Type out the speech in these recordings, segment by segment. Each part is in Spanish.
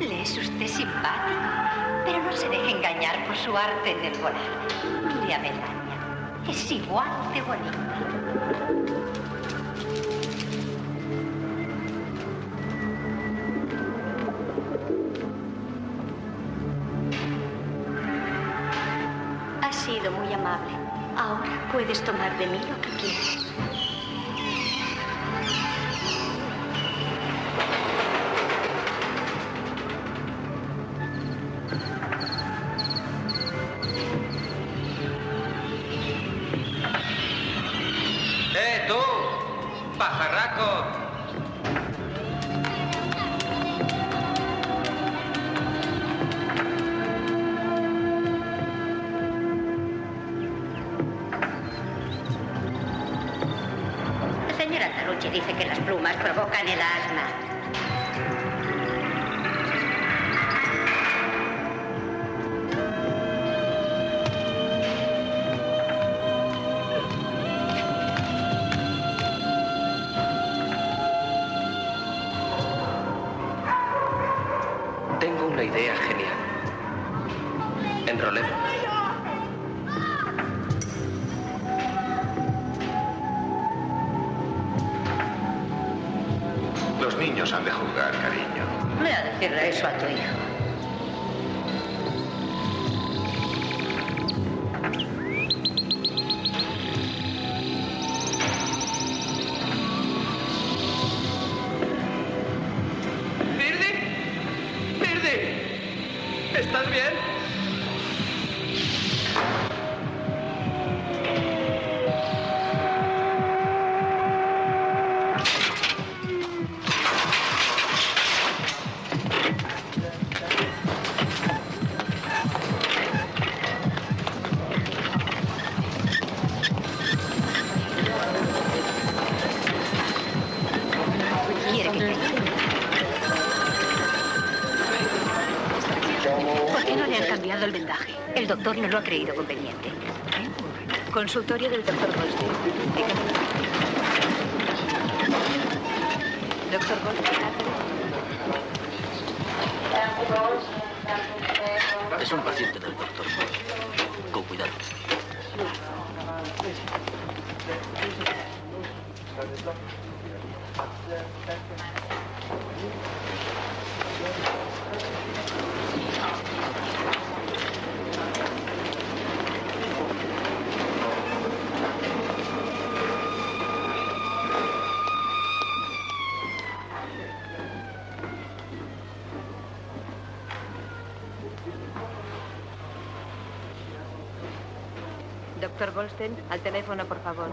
Le es usted simpático, pero no se deje engañar por su arte en el volar. Mire a Melania, es igual de bonita. Has sido muy amable. Ahora puedes tomar de mí lo que quieras. ¡Tú! ¡Pajarraco! La señora Tarucci dice que las plumas provocan el asma. Tengo una idea genial. Enrolemos. Los niños han de jugar, cariño. Ve a decirle eso a tu hijo. ¿Estás bien? ¿Quiere que te diga? ¿Por qué no le han cambiado el vendaje? El doctor no lo ha creído conveniente. Consultorio del doctor Goldstein. Doctor Goldstein. Es un paciente del doctor. Con cuidado. Doctor Goldstein, al teléfono, por favor.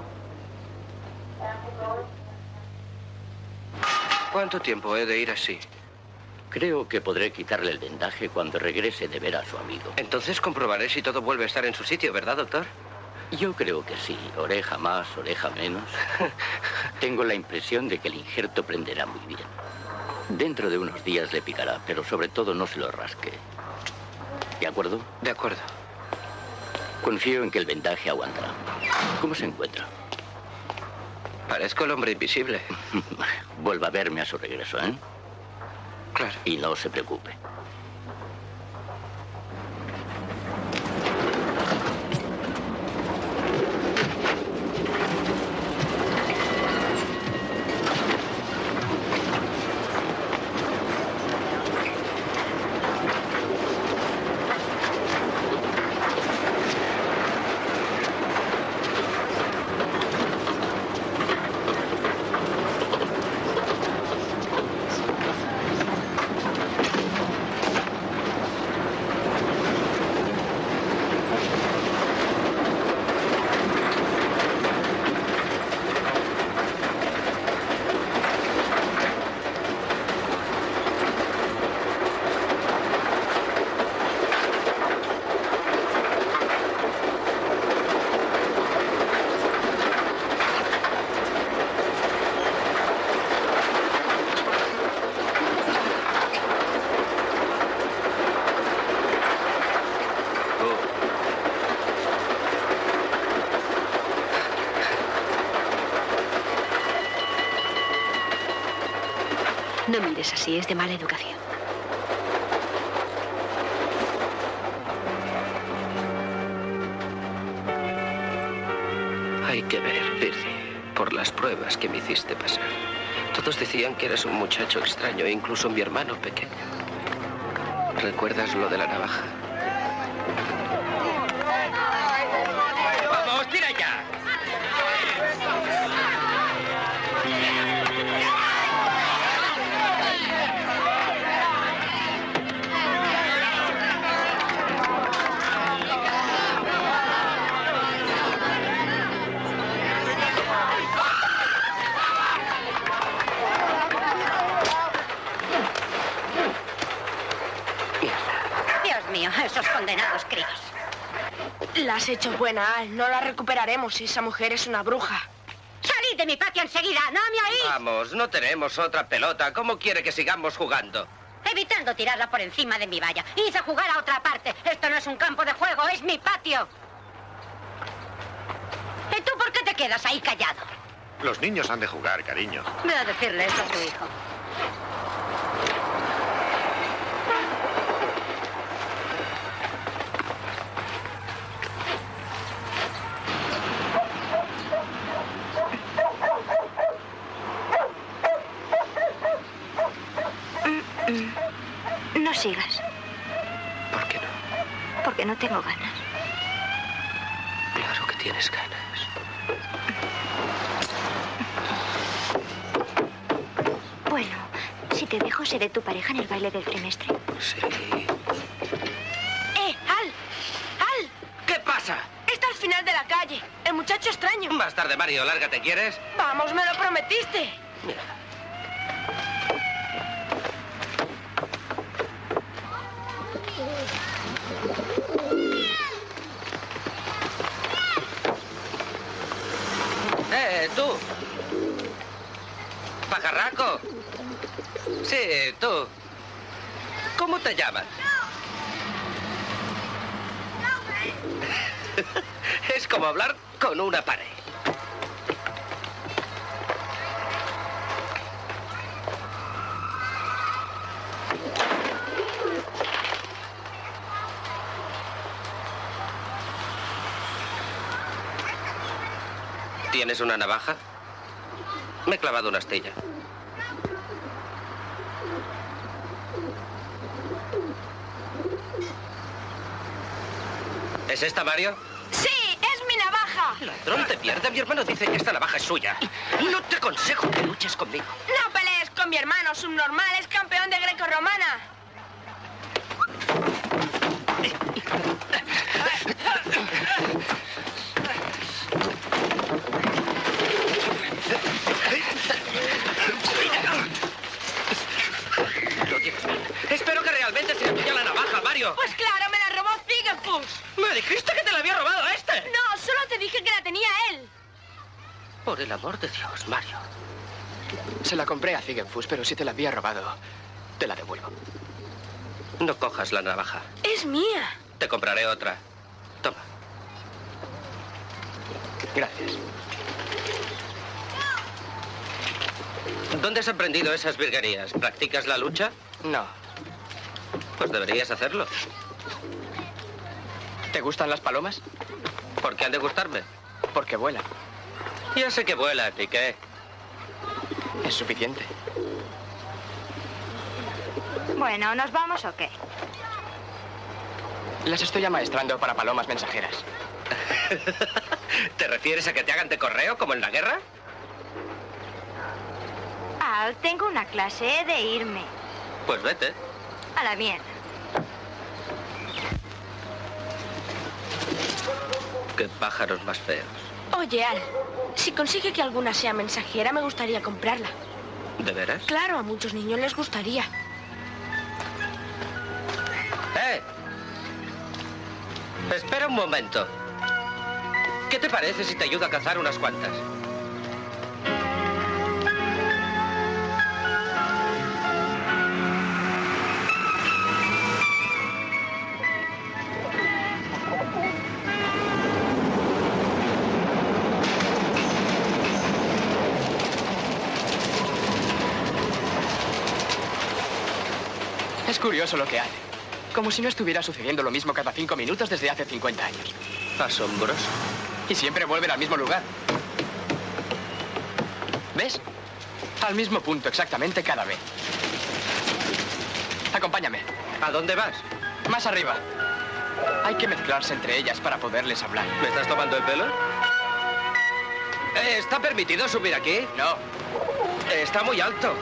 ¿Cuánto tiempo he de ir así? Creo que podré quitarle el vendaje cuando regrese de ver a su amigo. Entonces comprobaré si todo vuelve a estar en su sitio, ¿verdad, doctor? Yo creo que sí. Oreja más, oreja menos. Tengo la impresión de que el injerto prenderá muy bien. Dentro de unos días le picará, pero sobre todo no se lo rasque. ¿De acuerdo? De acuerdo. Confío en que el vendaje aguantará. ¿Cómo se encuentra? Parezco el hombre invisible. Vuelva a verme a su regreso, ¿eh? Claro. Y no se preocupe. No mires así, es de mala educación. que ver, Percy, por las pruebas que me hiciste pasar. Todos decían que eras un muchacho extraño, incluso mi hermano pequeño. ¿Recuerdas lo de la navaja? ¡Vamos, tira ya! Dios mío, esos condenados críos. La has hecho buena, Al. No la recuperaremos. Esa mujer es una bruja. ¡Salid de mi patio enseguida! ¡No me oís! Vamos, no tenemos otra pelota. ¿Cómo quiere que sigamos jugando? Evitando tirarla por encima de mi valla. Id a jugar a otra parte. Esto no es un campo de juego, es mi patio. ¿Y tú por qué te quedas ahí callado? Los niños han de jugar, cariño. Ve a decirle eso a tu hijo. No sigas, ¿Por qué no? porque no tengo ganas. Claro que tienes ganas. Bueno, si te dejo, seré tu pareja en el baile del trimestre. Sí. ¡Al! ¡Al! ¿Qué pasa? Está al final de la calle. El muchacho extraño. Más tarde, Mario. Lárgate, ¿quieres? Vamos, me lo prometiste. Mira. Tú. Pajarraco. Sí, tú. ¿Cómo te llamas? Es como hablar con una pared. ¿Tienes una navaja? Me he clavado una astilla. ¿Es esta, Mario? ¡Sí! ¡Es mi navaja! Ladrón de mierda, mi hermano dice que esta navaja es suya. No te aconsejo que luches conmigo. No pelees con mi hermano, subnormal. Es campeón de grecorromana. Lo tienes bien. Espero que realmente sea tuya la navaja, Mario. Pues claro, me la robó Figefus. Me dijiste que te la había robado este. No, solo te dije que la tenía él. Por el amor de Dios, Mario. Se la compré a Figefus, pero si te la había robado, te la devuelvo. No cojas la navaja. Es mía. Te compraré otra. Toma. Gracias. ¿Dónde has aprendido esas virguerías? ¿Practicas la lucha? No. Pues deberías hacerlo. ¿Te gustan las palomas? ¿Por qué han de gustarme? Porque vuelan. Ya sé que vuelan, ¿y qué? Es suficiente. Bueno, ¿nos vamos o qué? Las estoy amaestrando para palomas mensajeras. ¿Te refieres a que te hagan de correo como en la guerra? Al, tengo una clase, he de irme. Pues vete. A la mierda. Qué pájaros más feos. Oye, Al, si consigue que alguna sea mensajera, me gustaría comprarla. ¿De veras? Claro, a muchos niños les gustaría. Espera un momento. ¿Qué te parece si te ayudo a cazar unas cuantas? Es curioso lo que hace. Como si no estuviera sucediendo lo mismo cada 5 minutos desde hace 50 años. Asombroso. Y siempre vuelven al mismo lugar. ¿Ves? Al mismo punto, exactamente cada vez. Acompáñame. ¿A dónde vas? Más arriba. Hay que mezclarse entre ellas para poderles hablar. ¿Me estás tomando el pelo? ¿Está permitido subir aquí? No. Está muy alto.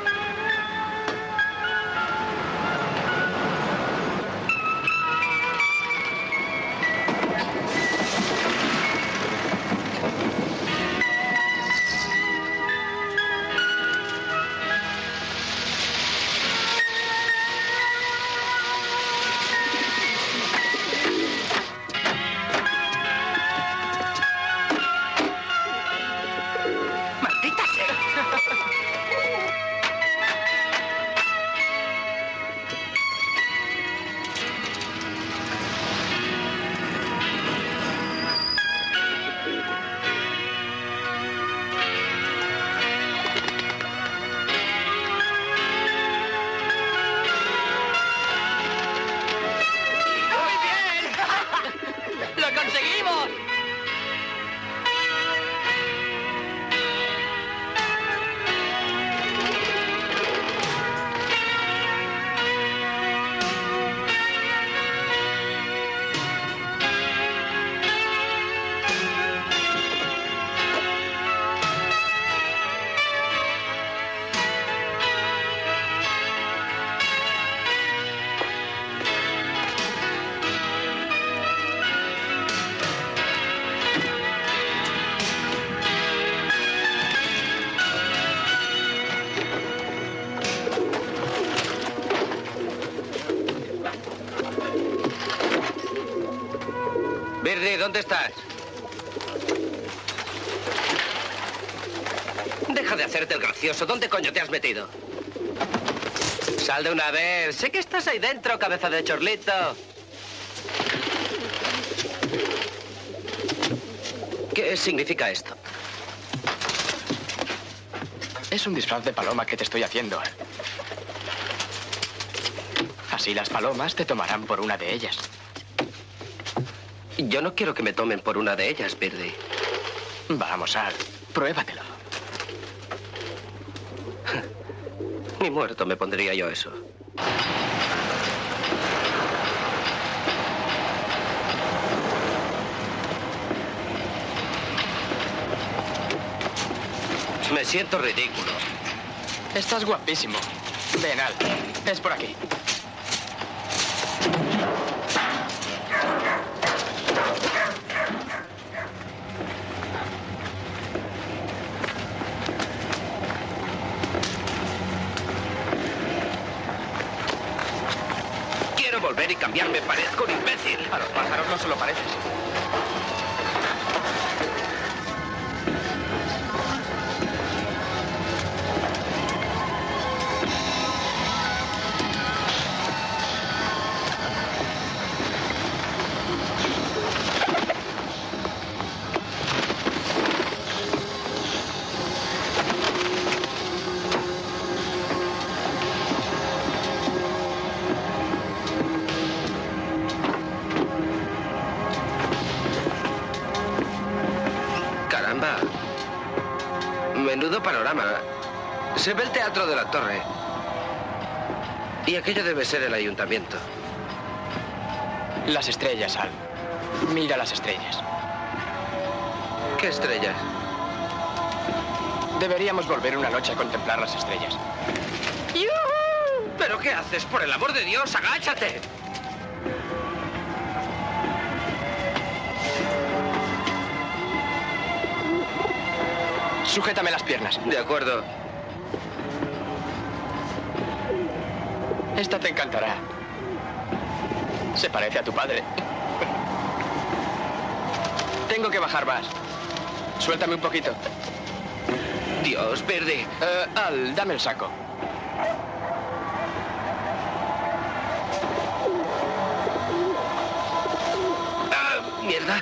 Birdie, ¿dónde estás? Deja de hacerte el gracioso. ¿Dónde coño te has metido? Sal de una vez. Sé que estás ahí dentro, cabeza de chorlito. ¿Qué significa esto? Es un disfraz de paloma que te estoy haciendo. Así las palomas te tomarán por una de ellas. Yo no quiero que me tomen por una de ellas, Birdie. Vamos, Al. Pruébatelo. Ni muerto me pondría yo eso. Me siento ridículo. Estás guapísimo. Ven, Al. Es por aquí. Quiero volver y cambiarme. Parezco un imbécil. A los pájaros no se lo pareces. Caramba. Menudo panorama. Se ve el teatro de la torre. Y aquello debe ser el ayuntamiento. Las estrellas, Al. Mira las estrellas. ¿Qué estrellas? Deberíamos volver una noche a contemplar las estrellas. ¡Yujú! ¿Pero qué haces? Por el amor de Dios, agáchate. Sujétame las piernas. De acuerdo. Esta te encantará. Se parece a tu padre. Tengo que bajar más. Suéltame un poquito. Dios, Birdie. Al, dame el saco. Ah, mierda.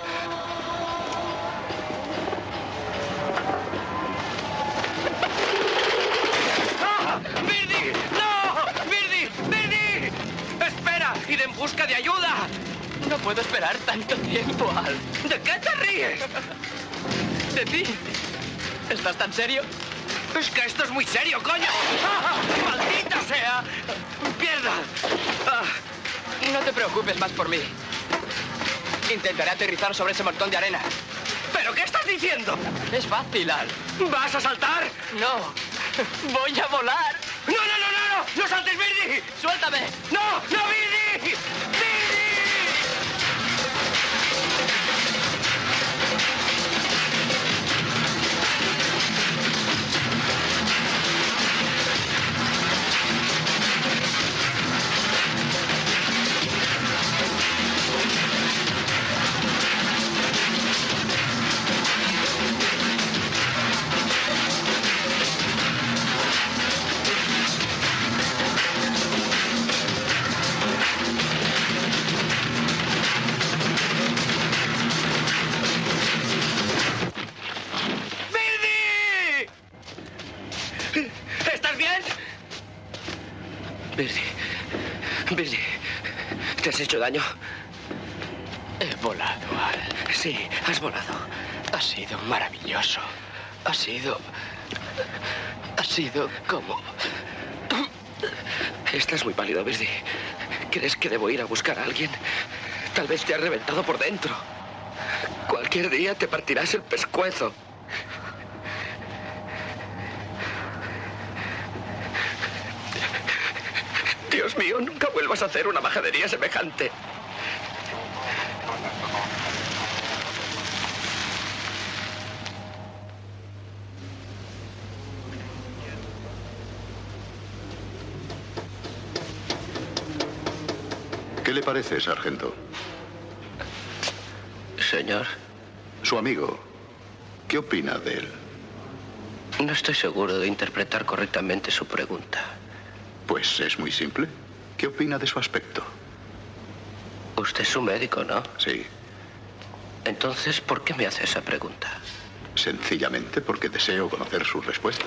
¡Ah! ¡Birdie! ¡No! ¡Birdie! ¡Birdie! ¡Espera! ¡Ir en busca de ayuda! No puedo esperar tanto tiempo, Al. ¿De qué te ríes? ¿De ti? ¿Estás tan serio? Es que esto es muy serio, coño. ¡Ah! ¡Maldita sea! ¡Mierda! ¡Ah! No te preocupes más por mí. Intentaré aterrizar sobre ese montón de arena. ¿Pero qué estás diciendo? Es fácil, Al. ¿Vas a saltar? No. Voy a volar. ¡No, no, no, no! ¡No, no saltes, Birdie! ¡Suéltame! ¡No, no, Birdie! ¡Birdie! ¿Estás bien? Birdie, ¿te has hecho daño? He volado, Al. Sí, has volado. Ha sido maravilloso. Ha sido como... Estás muy pálido, Birdie. ¿Crees que debo ir a buscar a alguien? Tal vez te has reventado por dentro. Cualquier día te partirás el pescuezo. Dios mío, nunca vuelvas a hacer una majadería semejante. ¿Qué le parece, sargento? Señor, Su amigo, ¿qué opina de él? no estoy seguro de interpretar correctamente su pregunta. Pues es muy simple. ¿Qué opina de su aspecto? Usted es un médico, ¿no? Sí, Entonces, ¿por qué me hace esa pregunta? sencillamente porque deseo conocer su respuesta.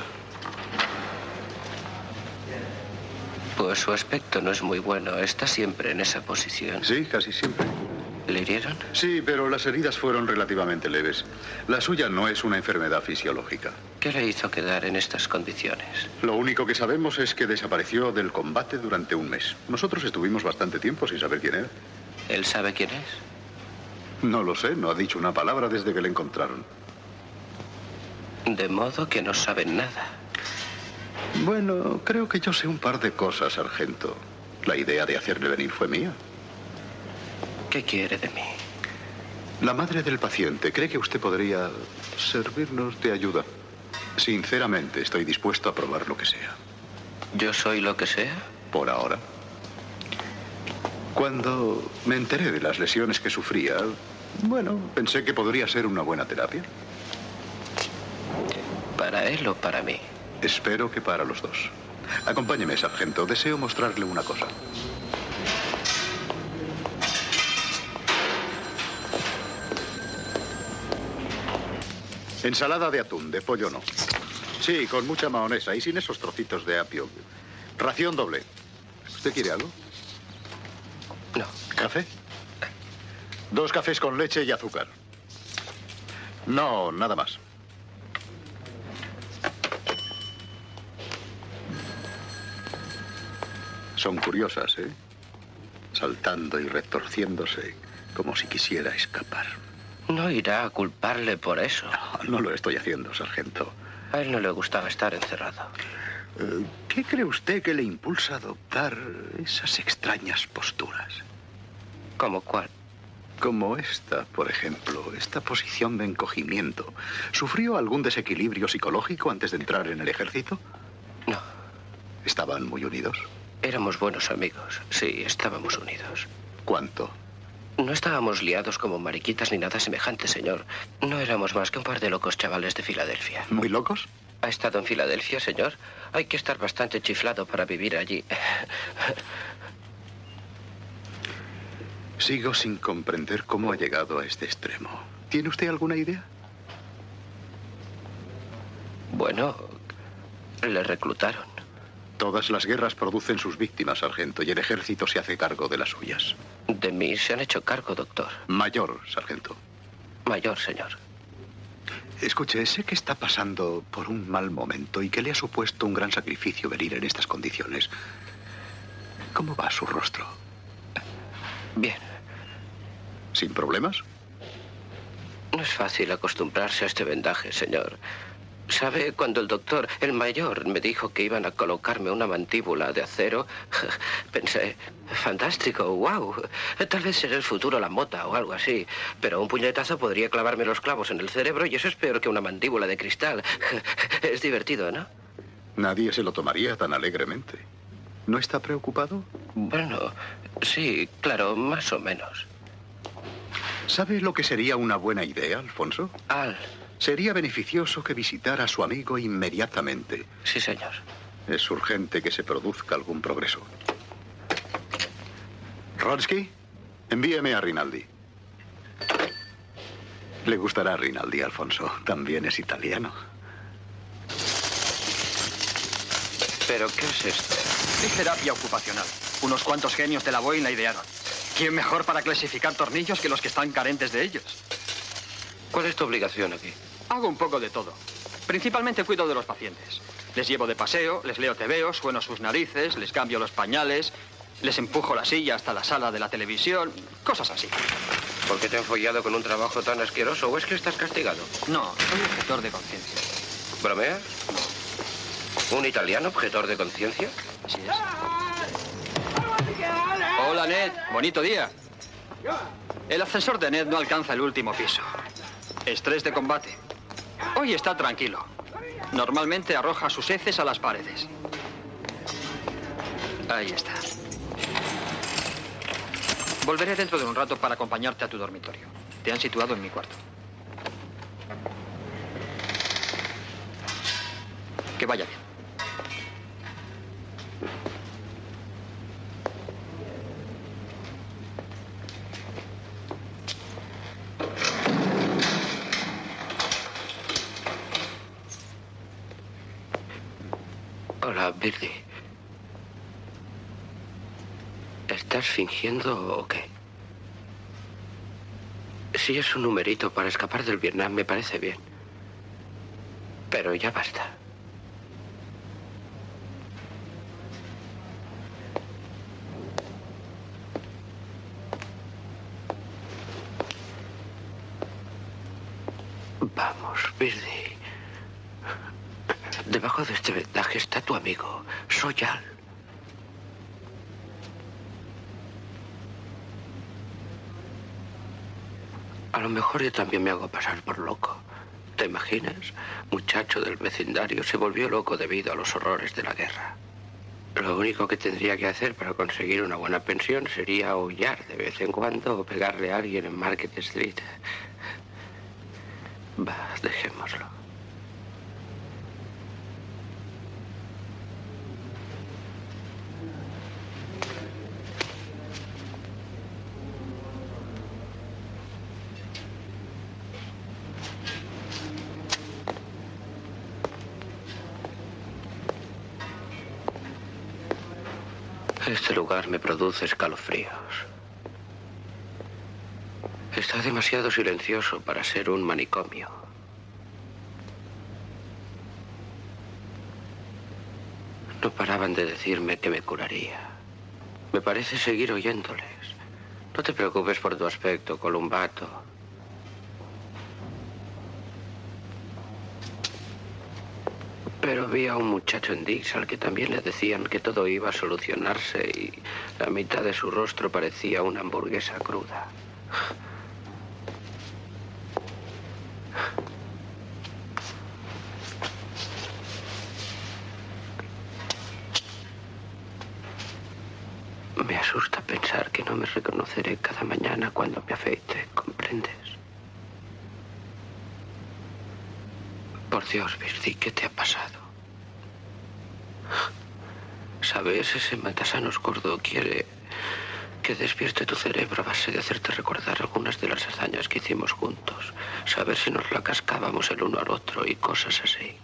Pues su aspecto no es muy bueno. Está siempre en esa posición. Sí, casi siempre. ¿Le hirieron? Sí, pero las heridas fueron relativamente leves. La suya no es una enfermedad fisiológica. ¿Qué le hizo quedar en estas condiciones? Lo único que sabemos es que desapareció del combate durante un mes. Nosotros estuvimos bastante tiempo sin saber quién era. ¿Él sabe quién es? No lo sé, no ha dicho una palabra desde que le encontraron. De modo que no saben nada. Bueno, creo que yo sé un par de cosas, sargento. La idea de hacerle venir fue mía. ¿Qué quiere de mí? La madre del paciente cree que usted podría servirnos de ayuda. Sinceramente, estoy dispuesto a probar lo que sea. ¿Yo soy lo que sea? Por ahora. Cuando me enteré de las lesiones que sufría, bueno, pensé que podría ser una buena terapia. ¿Para él o para mí? Espero que para los dos. Acompáñeme, sargento. Deseo mostrarle una cosa. Ensalada de atún, de pollo no. Sí, con mucha mahonesa y sin esos trocitos de apio. Ración doble. ¿Usted quiere algo? No. ¿Café? 2 cafés con leche y azúcar. No, nada más. Son curiosas, ¿eh? Saltando y retorciéndose como si quisiera escapar. No irá a culparle por eso. No lo estoy haciendo, sargento. A él no le gustaba estar encerrado. ¿Qué cree usted que le impulsa a adoptar esas extrañas posturas? ¿Cómo cuál? Como esta, por ejemplo, esta posición de encogimiento. ¿Sufrió algún desequilibrio psicológico antes de entrar en el ejército? No. ¿Estaban muy unidos? Éramos buenos amigos. Sí, estábamos unidos. ¿Cuánto? No estábamos liados como mariquitas ni nada semejante, señor. No éramos más que un par de locos chavales de Filadelfia. ¿Muy locos? ¿Ha estado en Filadelfia, señor? Hay que estar bastante chiflado para vivir allí. Sigo sin comprender cómo ha llegado a este extremo. ¿Tiene usted alguna idea? Bueno, le reclutaron. Todas las guerras producen sus víctimas, sargento, y el ejército se hace cargo de las suyas. De mí se han hecho cargo, doctor. Mayor, sargento. Mayor, señor. Escuche, sé que está pasando por un mal momento y que le ha supuesto un gran sacrificio venir en estas condiciones. ¿Cómo va su rostro? Bien. ¿Sin problemas? No es fácil acostumbrarse a este vendaje, señor. ¿Sabe? Cuando el doctor, el mayor, me dijo que iban a colocarme una mandíbula de acero, pensé, fantástico, wow. Tal vez será el futuro la mota o algo así. Pero un puñetazo podría clavarme los clavos en el cerebro y eso es peor que una mandíbula de cristal. Es divertido, ¿no? Nadie se lo tomaría tan alegremente. ¿No está preocupado? Bueno, sí, claro, más o menos. ¿Sabe lo que sería una buena idea, Alfonso? Al. Sería beneficioso que visitara a su amigo inmediatamente. Sí, señor. Es urgente que se produzca algún progreso. Ronsky, envíeme a Rinaldi. Le gustará Rinaldi, Alfonso. También es italiano. ¿Pero qué es esto? Es terapia ocupacional. Unos cuantos genios de la Boeing la idearon. ¿Quién mejor para clasificar tornillos que los que están carentes de ellos? ¿Cuál es tu obligación aquí? Hago un poco de todo. Principalmente cuido de los pacientes. Les llevo de paseo, les leo tebeos, sueno sus narices, les cambio los pañales, les empujo la silla hasta la sala de la televisión, cosas así. ¿Por qué te han follado con un trabajo tan asqueroso o es que estás castigado? No, soy objetor de conciencia. ¿Bromeas? ¿Un italiano objetor de conciencia? Así es. Hola, Ned. Bonito día. El ascensor de Ned no alcanza el último piso. Estrés de combate. Hoy está tranquilo. Normalmente arroja sus heces a las paredes. Ahí está. Volveré dentro de un rato para acompañarte a tu dormitorio. Te han situado en mi cuarto. Que vaya bien. Hola, Birdie. ¿Estás fingiendo o qué? Si es un numerito para escapar del Vietnam, me parece bien. Pero ya basta. Vamos, Birdie. Debajo de este vendaje está tu amigo. Soy Al. A lo mejor yo también me hago pasar por loco. ¿Te imaginas? Muchacho del vecindario se volvió loco debido a los horrores de la guerra. Lo único que tendría que hacer para conseguir una buena pensión sería aullar de vez en cuando o pegarle a alguien en Market Street. Va, dejémoslo. Este lugar me produce escalofríos. Está demasiado silencioso para ser un manicomio. No paraban de decirme que me curaría. Me parece seguir oyéndoles. No te preocupes por tu aspecto, Columbato. Pero vi a un muchacho en Dix al que también le decían que todo iba a solucionarse y la mitad de su rostro parecía una hamburguesa cruda. Me asusta pensar que no me reconoceré cada mañana cuando me afeite, ¿comprendes? Por Dios, Birdie, ¿qué te ha pasado? ¿Sabes? Ese matasanos gordo quiere que despierte tu cerebro a base de hacerte recordar algunas de las hazañas que hicimos juntos. Saber si nos la cascábamos el uno al otro y cosas así.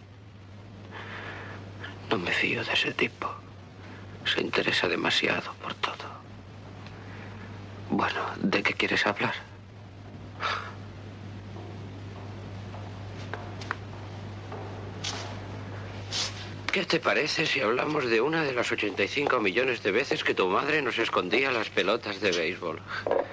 No me fío de ese tipo. Se interesa demasiado por todo. Bueno, ¿de qué quieres hablar? ¿Qué te parece si hablamos de una de las 85 millones de veces que tu madre nos escondía las pelotas de béisbol?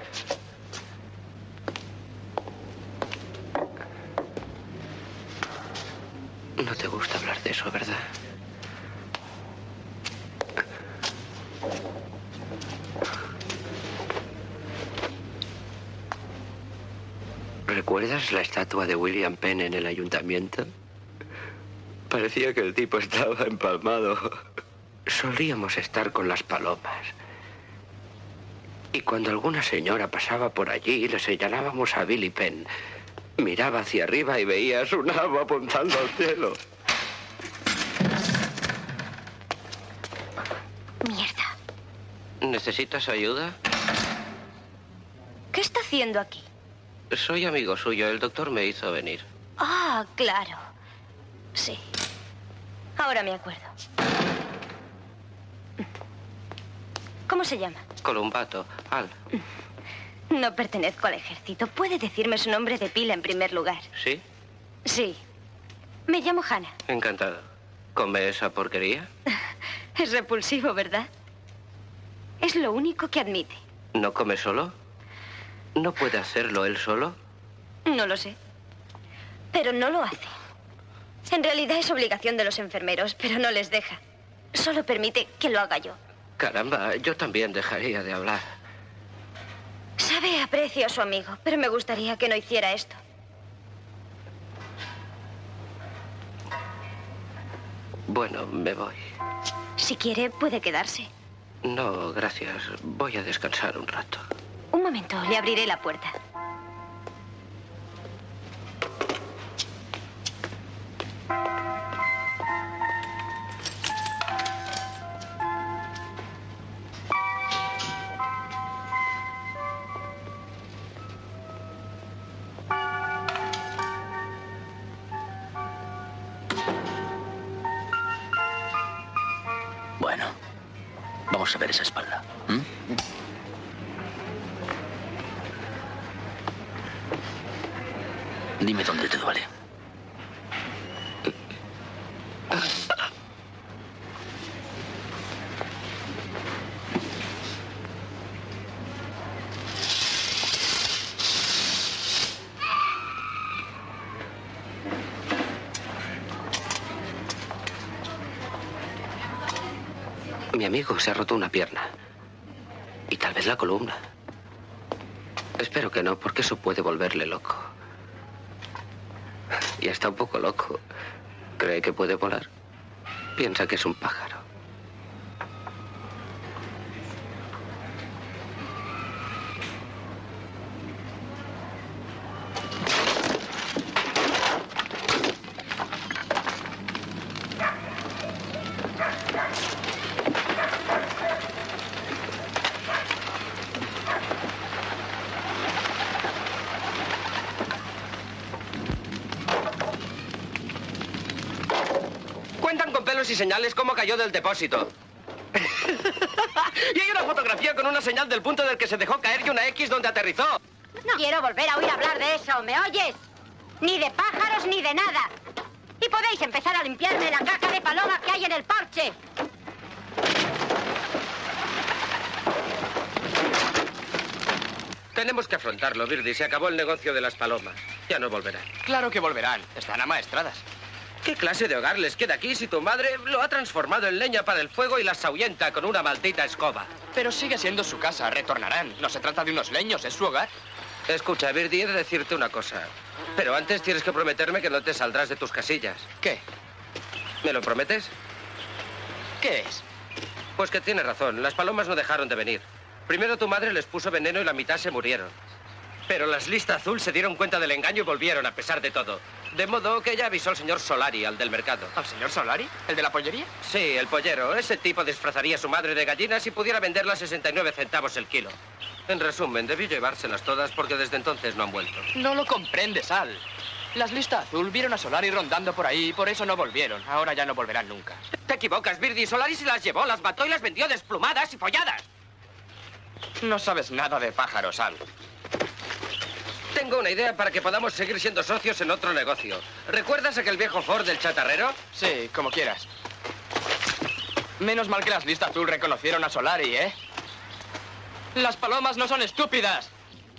No te gusta hablar de eso, ¿verdad? ¿Recuerdas la estatua de William Penn en el ayuntamiento? Parecía que el tipo estaba empalmado. Solíamos estar con las palomas. Y cuando alguna señora pasaba por allí, le señalábamos a Billy Penn. Miraba hacia arriba y veía su nabo apuntando al cielo. Mierda. ¿Necesitas ayuda? ¿Qué está haciendo aquí? Soy amigo suyo. El doctor me hizo venir. Ah, claro. Sí. Ahora me acuerdo. ¿Cómo se llama? Columbato. Al. No pertenezco al ejército. ¿Puede decirme su nombre de pila en primer lugar? ¿Sí? Sí. Me llamo Hannah. Encantado. ¿Come esa porquería? Es repulsivo, ¿verdad? Es lo único que admite. ¿No come solo? ¿No puede hacerlo él solo? No lo sé. Pero no lo hace. En realidad es obligación de los enfermeros, pero no les deja. Solo permite que lo haga yo. Caramba, yo también dejaría de hablar. Sabe, aprecio a su amigo, pero me gustaría que no hiciera esto. Bueno, me voy. Si quiere, puede quedarse. No, gracias. Voy a descansar un rato. Un momento, le abriré la puerta. Bueno, vamos a ver esa espalda. ¿Mm? Dime dónde te duele. Mi amigo se ha roto una pierna. Y tal vez la columna. Espero que no, porque eso puede volverle loco. Y está un poco loco. ¿Cree que puede volar? Piensa que es un pájaro. Y señales cómo cayó del depósito. Y hay una fotografía con una señal del punto del que se dejó caer y una X donde aterrizó. No quiero volver a oír hablar de eso, ¿me oyes? Ni de pájaros ni de nada. Y podéis empezar a limpiarme la caca de palomas que hay en el parche. Tenemos que afrontarlo, Birdie. Se acabó el negocio de las palomas. Ya no volverán. Claro que volverán. Están amaestradas. ¿Qué clase de hogar les queda aquí si tu madre lo ha transformado en leña para el fuego y las ahuyenta con una maldita escoba? Pero sigue siendo su casa. Retornarán. No se trata de unos leños. Es su hogar. Escucha, Birdie, he de decirte una cosa. Pero antes tienes que prometerme que no te saldrás de tus casillas. ¿Qué? ¿Me lo prometes? ¿Qué es? Pues que tienes razón. Las palomas no dejaron de venir. Primero tu madre les puso veneno y la mitad se murieron. Pero las listas azul se dieron cuenta del engaño y volvieron a pesar de todo. De modo que ella avisó al señor Solari, al del mercado. ¿Al señor Solari? ¿El de la pollería? Sí, el pollero. Ese tipo disfrazaría a su madre de gallina si pudiera venderlas a 69 centavos el kilo. En resumen, debió llevárselas todas porque desde entonces no han vuelto. No lo comprendes, Al. Las listas azul vieron a Solari rondando por ahí y por eso no volvieron. Ahora ya no volverán nunca. Te equivocas, Birdie. Solari se las llevó, las mató y las vendió desplumadas y folladas. No sabes nada de pájaros, Al. Tengo una idea para que podamos seguir siendo socios en otro negocio. ¿Recuerdas aquel viejo Ford del chatarrero? Sí, como quieras. Menos mal que las listas azul reconocieron a Solari, ¿eh? Las palomas no son estúpidas.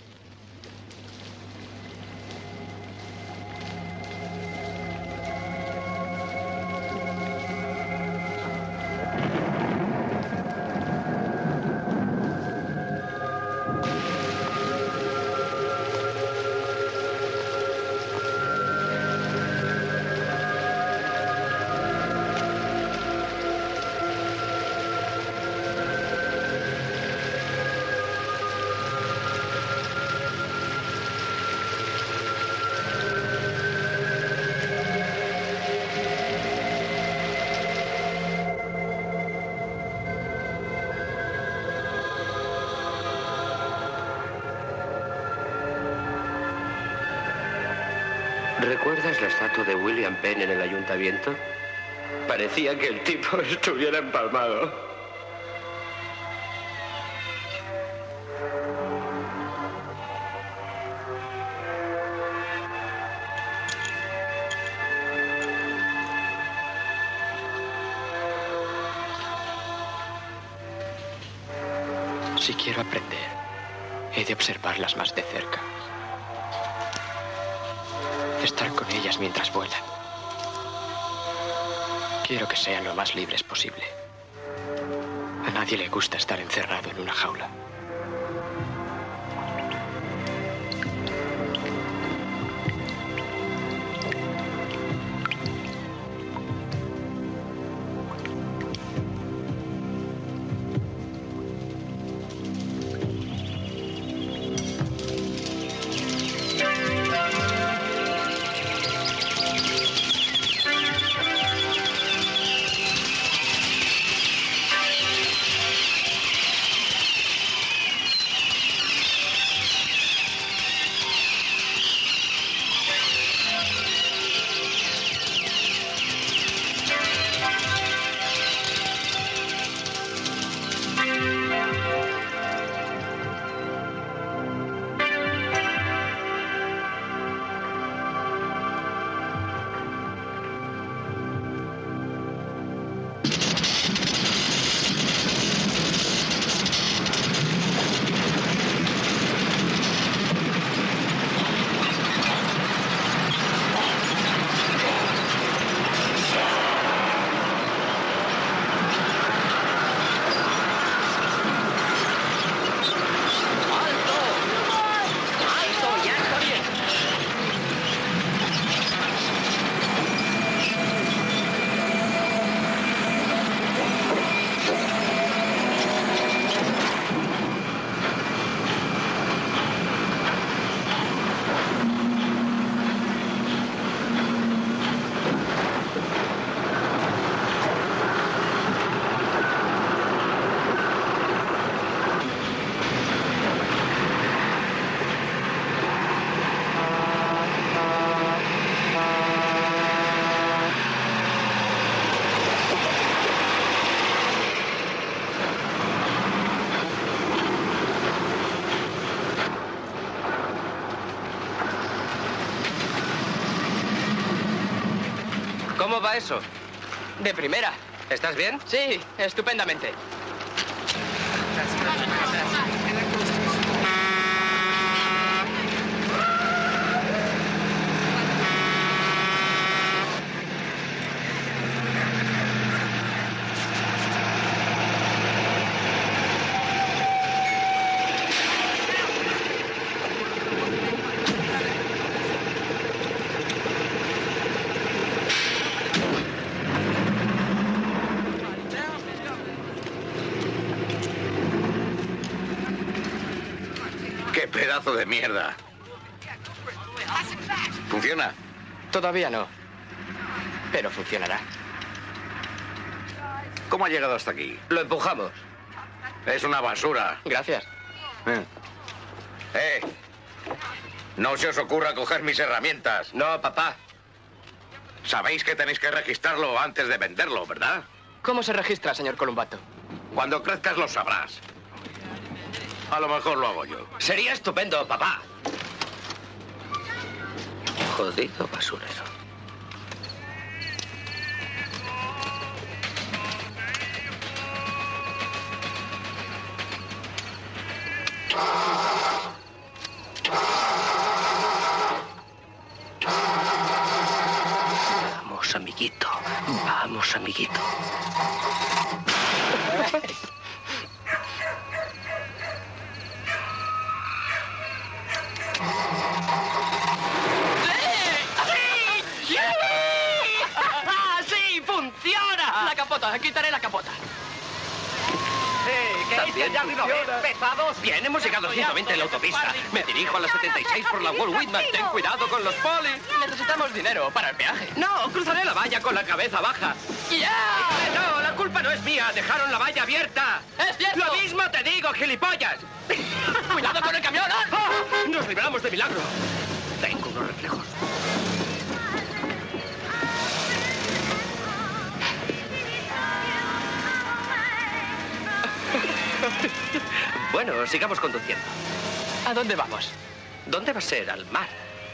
¿Recuerdas la estatua de William Penn en el ayuntamiento? Parecía que el tipo estuviera empalmado. Si quiero aprender, he de observarlas más de cerca. Estar con ellas mientras vuelan. Quiero que sean lo más libres posible. A nadie le gusta estar encerrado en una jaula. ¿Cómo va eso? De primera. ¿Estás bien? Sí, estupendamente. ¡Qué pedazo de mierda! ¿Funciona? Todavía no. Pero funcionará. ¿Cómo ha llegado hasta aquí? Lo empujamos. Es una basura. Gracias. No se os ocurra coger mis herramientas. No, papá. Sabéis que tenéis que registrarlo antes de venderlo, ¿verdad? ¿Cómo se registra, señor Columbato? Cuando crezcas lo sabrás. A lo mejor lo hago yo. Sería estupendo, papá. Jodido basurero. Vamos, amiguito. Vamos, amiguito. ¡Sí! ¡Funciona! La capota, quitaré la capota. También pesados. Bien, hemos llegado a 120 en la autopista. Me dirijo a la 76 por la Walt Whitman. Ten cuidado con los polis. Necesitamos dinero para el peaje. No, cruzaré la valla con la cabeza baja. No, la culpa no es mía. Dejaron la valla abierta. ¡Es cierto! Lo mismo te digo, gilipollas. ¡Cuidado con el camión! Nos libramos de milagro. Tengo unos reflejos. Bueno, sigamos conduciendo. ¿A dónde vamos? ¿Dónde va a ser? Al mar.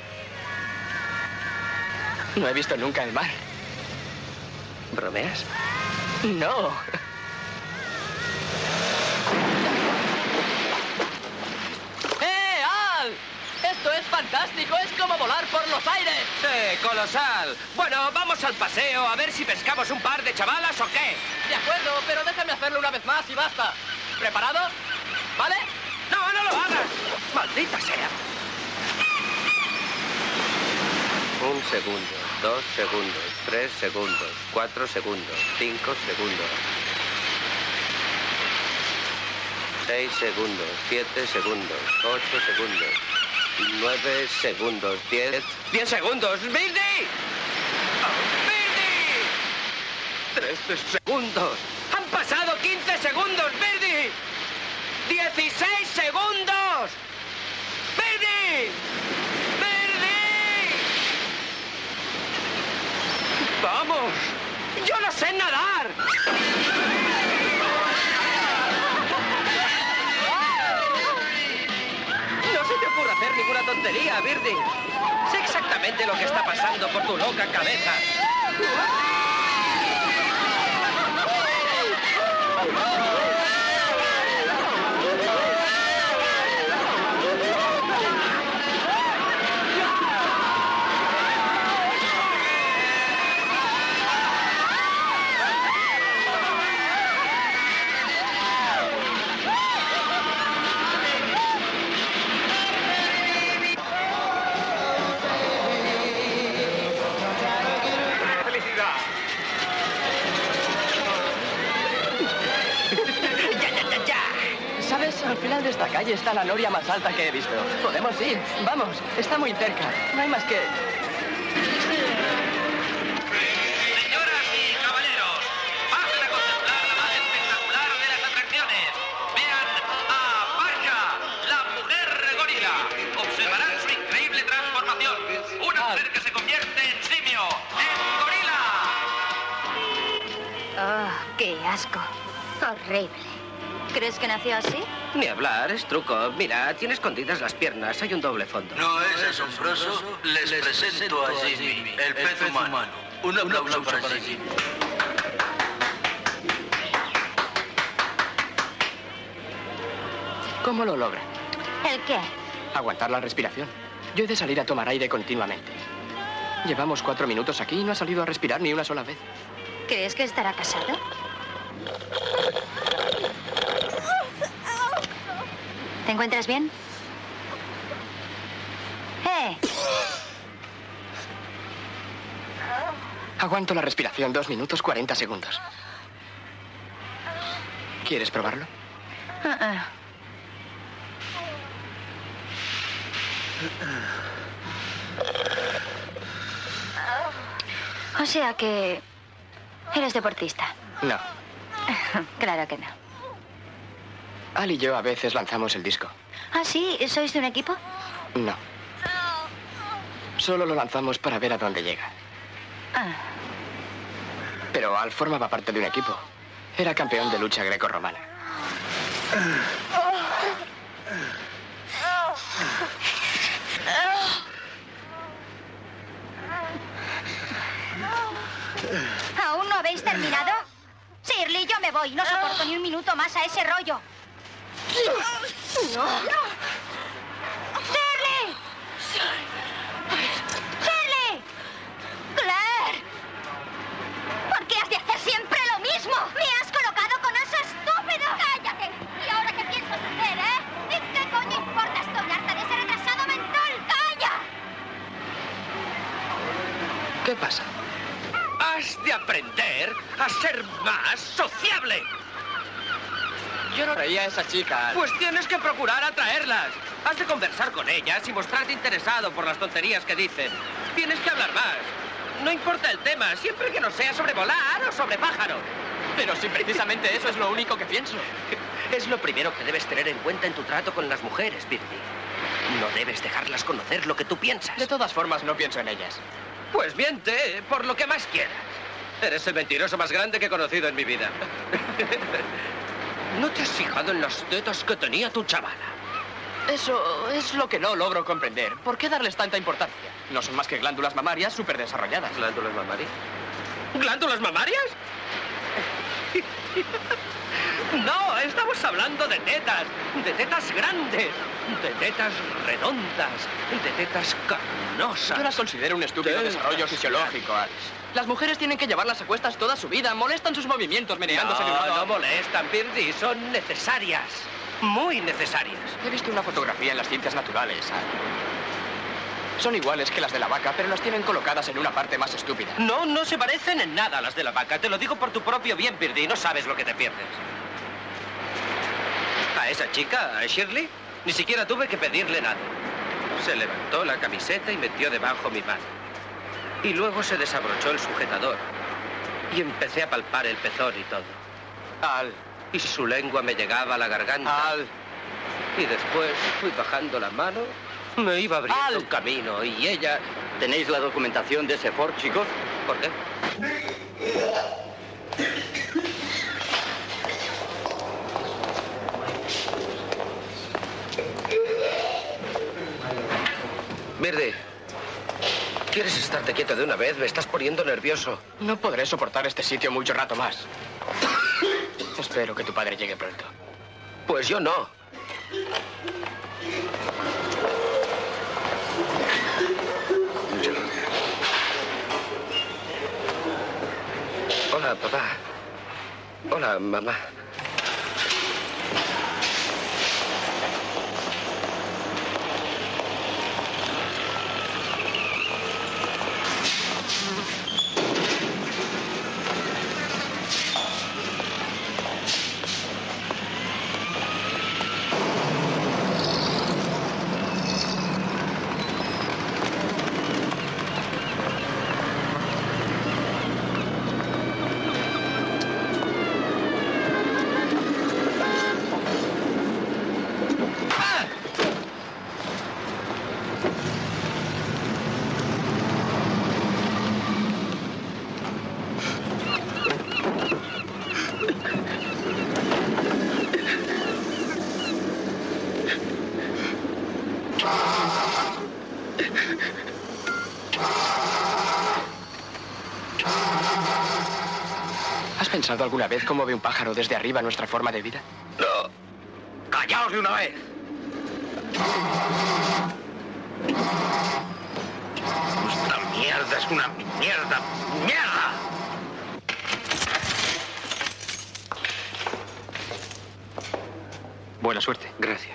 No he visto nunca el mar. ¿Bromeas? No. ¡Al! ¡Esto es fantástico! ¡Es como volar por los aires! ¡Sí, colosal! Bueno, vamos al paseo a ver si pescamos un par de chavalas o qué. De acuerdo, pero déjame hacerlo una vez más y basta. ¿Preparado? ¿Vale? ¡No, no lo hagas! ¡Maldita sea! 1 segundo, 2 segundos, 3 segundos, 4 segundos, 5 segundos, 6 segundos, 7 segundos, 8 segundos, 9 segundos, 10 segundos. ¡Birdie! ¡Birdie! 13 segundos. ¡Han pasado 15 segundos, Birdie! 16 segundos. ¡Birdie! ¡Birdie! ¡Vamos! ¡Yo no sé nadar! No se te ocurra hacer ninguna tontería, Birdie. Sé exactamente lo que está pasando por tu loca cabeza. ¿Sabes? Al final de esta calle está la noria más alta que he visto. Podemos ir. Vamos. Está muy cerca. No hay más que... Señoras y caballeros, pasen a contemplar la más espectacular de las atracciones. Vean a Pasha, la mujer gorila. Observarán su increíble transformación. Una mujer que se convierte en simio, en gorila. Oh, qué asco. Horrible. ¿Crees que nació así? Ni hablar, es truco. Mira, tiene escondidas las piernas. Hay un doble fondo. ¿No es asombroso? Les presento a Jimmy, el pez humano. Un aplauso para Jimmy. ¿Cómo lo logra? ¿El qué? Aguantar la respiración. Yo he de salir a tomar aire continuamente. Llevamos 4 minutos aquí y no ha salido a respirar ni una sola vez. ¿Crees que estará casado? ¿Te encuentras bien? Aguanto la respiración 2 minutos 40 segundos. ¿Quieres probarlo? O sea que... eres deportista. No. Claro que no. Al y yo a veces lanzamos el disco. ¿Ah, sí? ¿Sois de un equipo? No. Solo lo lanzamos para ver a dónde llega. Pero Al formaba parte de un equipo. Era campeón de lucha grecorromana. ¿Aún no habéis terminado? Shirley, yo me voy. No soporto ni un minuto más a ese rollo. ¡No! ¡Shirley! ¡Shirley! ¡Claire! ¿Por qué has de hacer siempre lo mismo? ¡Me has colocado con ese estúpido! ¡Cállate! ¿Y ahora qué piensas hacer, ¿Y qué coño importa? Estoy harta de ese retrasado mental. ¡Calla! ¿Qué pasa? Has de aprender a ser más sociable. Yo no reía a esa chica. Pues tienes que procurar atraerlas. Has de conversar con ellas y mostrarte interesado por las tonterías que dicen. Tienes que hablar más. No importa el tema, siempre que no sea sobre volar o sobre pájaros. Pero si precisamente eso es lo único que pienso. Es lo primero que debes tener en cuenta en tu trato con las mujeres, Birdie. No debes dejarlas conocer lo que tú piensas. De todas formas, no pienso en ellas. Pues miente por lo que más quieras. Eres el mentiroso más grande que he conocido en mi vida. ¿No te has fijado en las tetas que tenía tu chavala? Eso es lo que no logro comprender. ¿Por qué darles tanta importancia? No son más que glándulas mamarias súper desarrolladas. ¿Glándulas mamarias? ¿Glándulas mamarias? No, estamos hablando de tetas grandes, de tetas redondas, de tetas carnosas. Yo las considero un estúpido desarrollo fisiológico, Alice. Las mujeres tienen que llevarlas a cuestas toda su vida. Molestan sus movimientos meneándose de un lado a otro. No molestan, Birdie. Son necesarias. Muy necesarias. He visto una fotografía en las ciencias naturales, Al. Son iguales que las de la vaca, pero las tienen colocadas en una parte más estúpida. No, no se parecen en nada a las de la vaca. Te lo digo por tu propio bien, Birdie. No sabes lo que te pierdes. A esa chica, a Shirley, ni siquiera tuve que pedirle nada. Se levantó la camiseta y metió debajo mi mano. Y luego se desabrochó el sujetador. Y empecé a palpar el pezón y todo. Al. Y su lengua me llegaba a la garganta. Al. Y después fui bajando la mano. Me iba abriendo un camino y ella... ¿Tenéis la documentación de ese Ford, chicos? ¿Por qué? Birdie, ¿quieres estarte quieto de una vez? Me estás poniendo nervioso. No podré soportar este sitio mucho rato más. Espero que tu padre llegue pronto. Pues yo no. Hola, papá. Hola, mamá. ¿Has pensado alguna vez cómo ve un pájaro desde arriba nuestra forma de vida? No. ¡Callaos de una vez! Esta mierda es una mierda. ¡Mierda! Buena suerte. Gracias.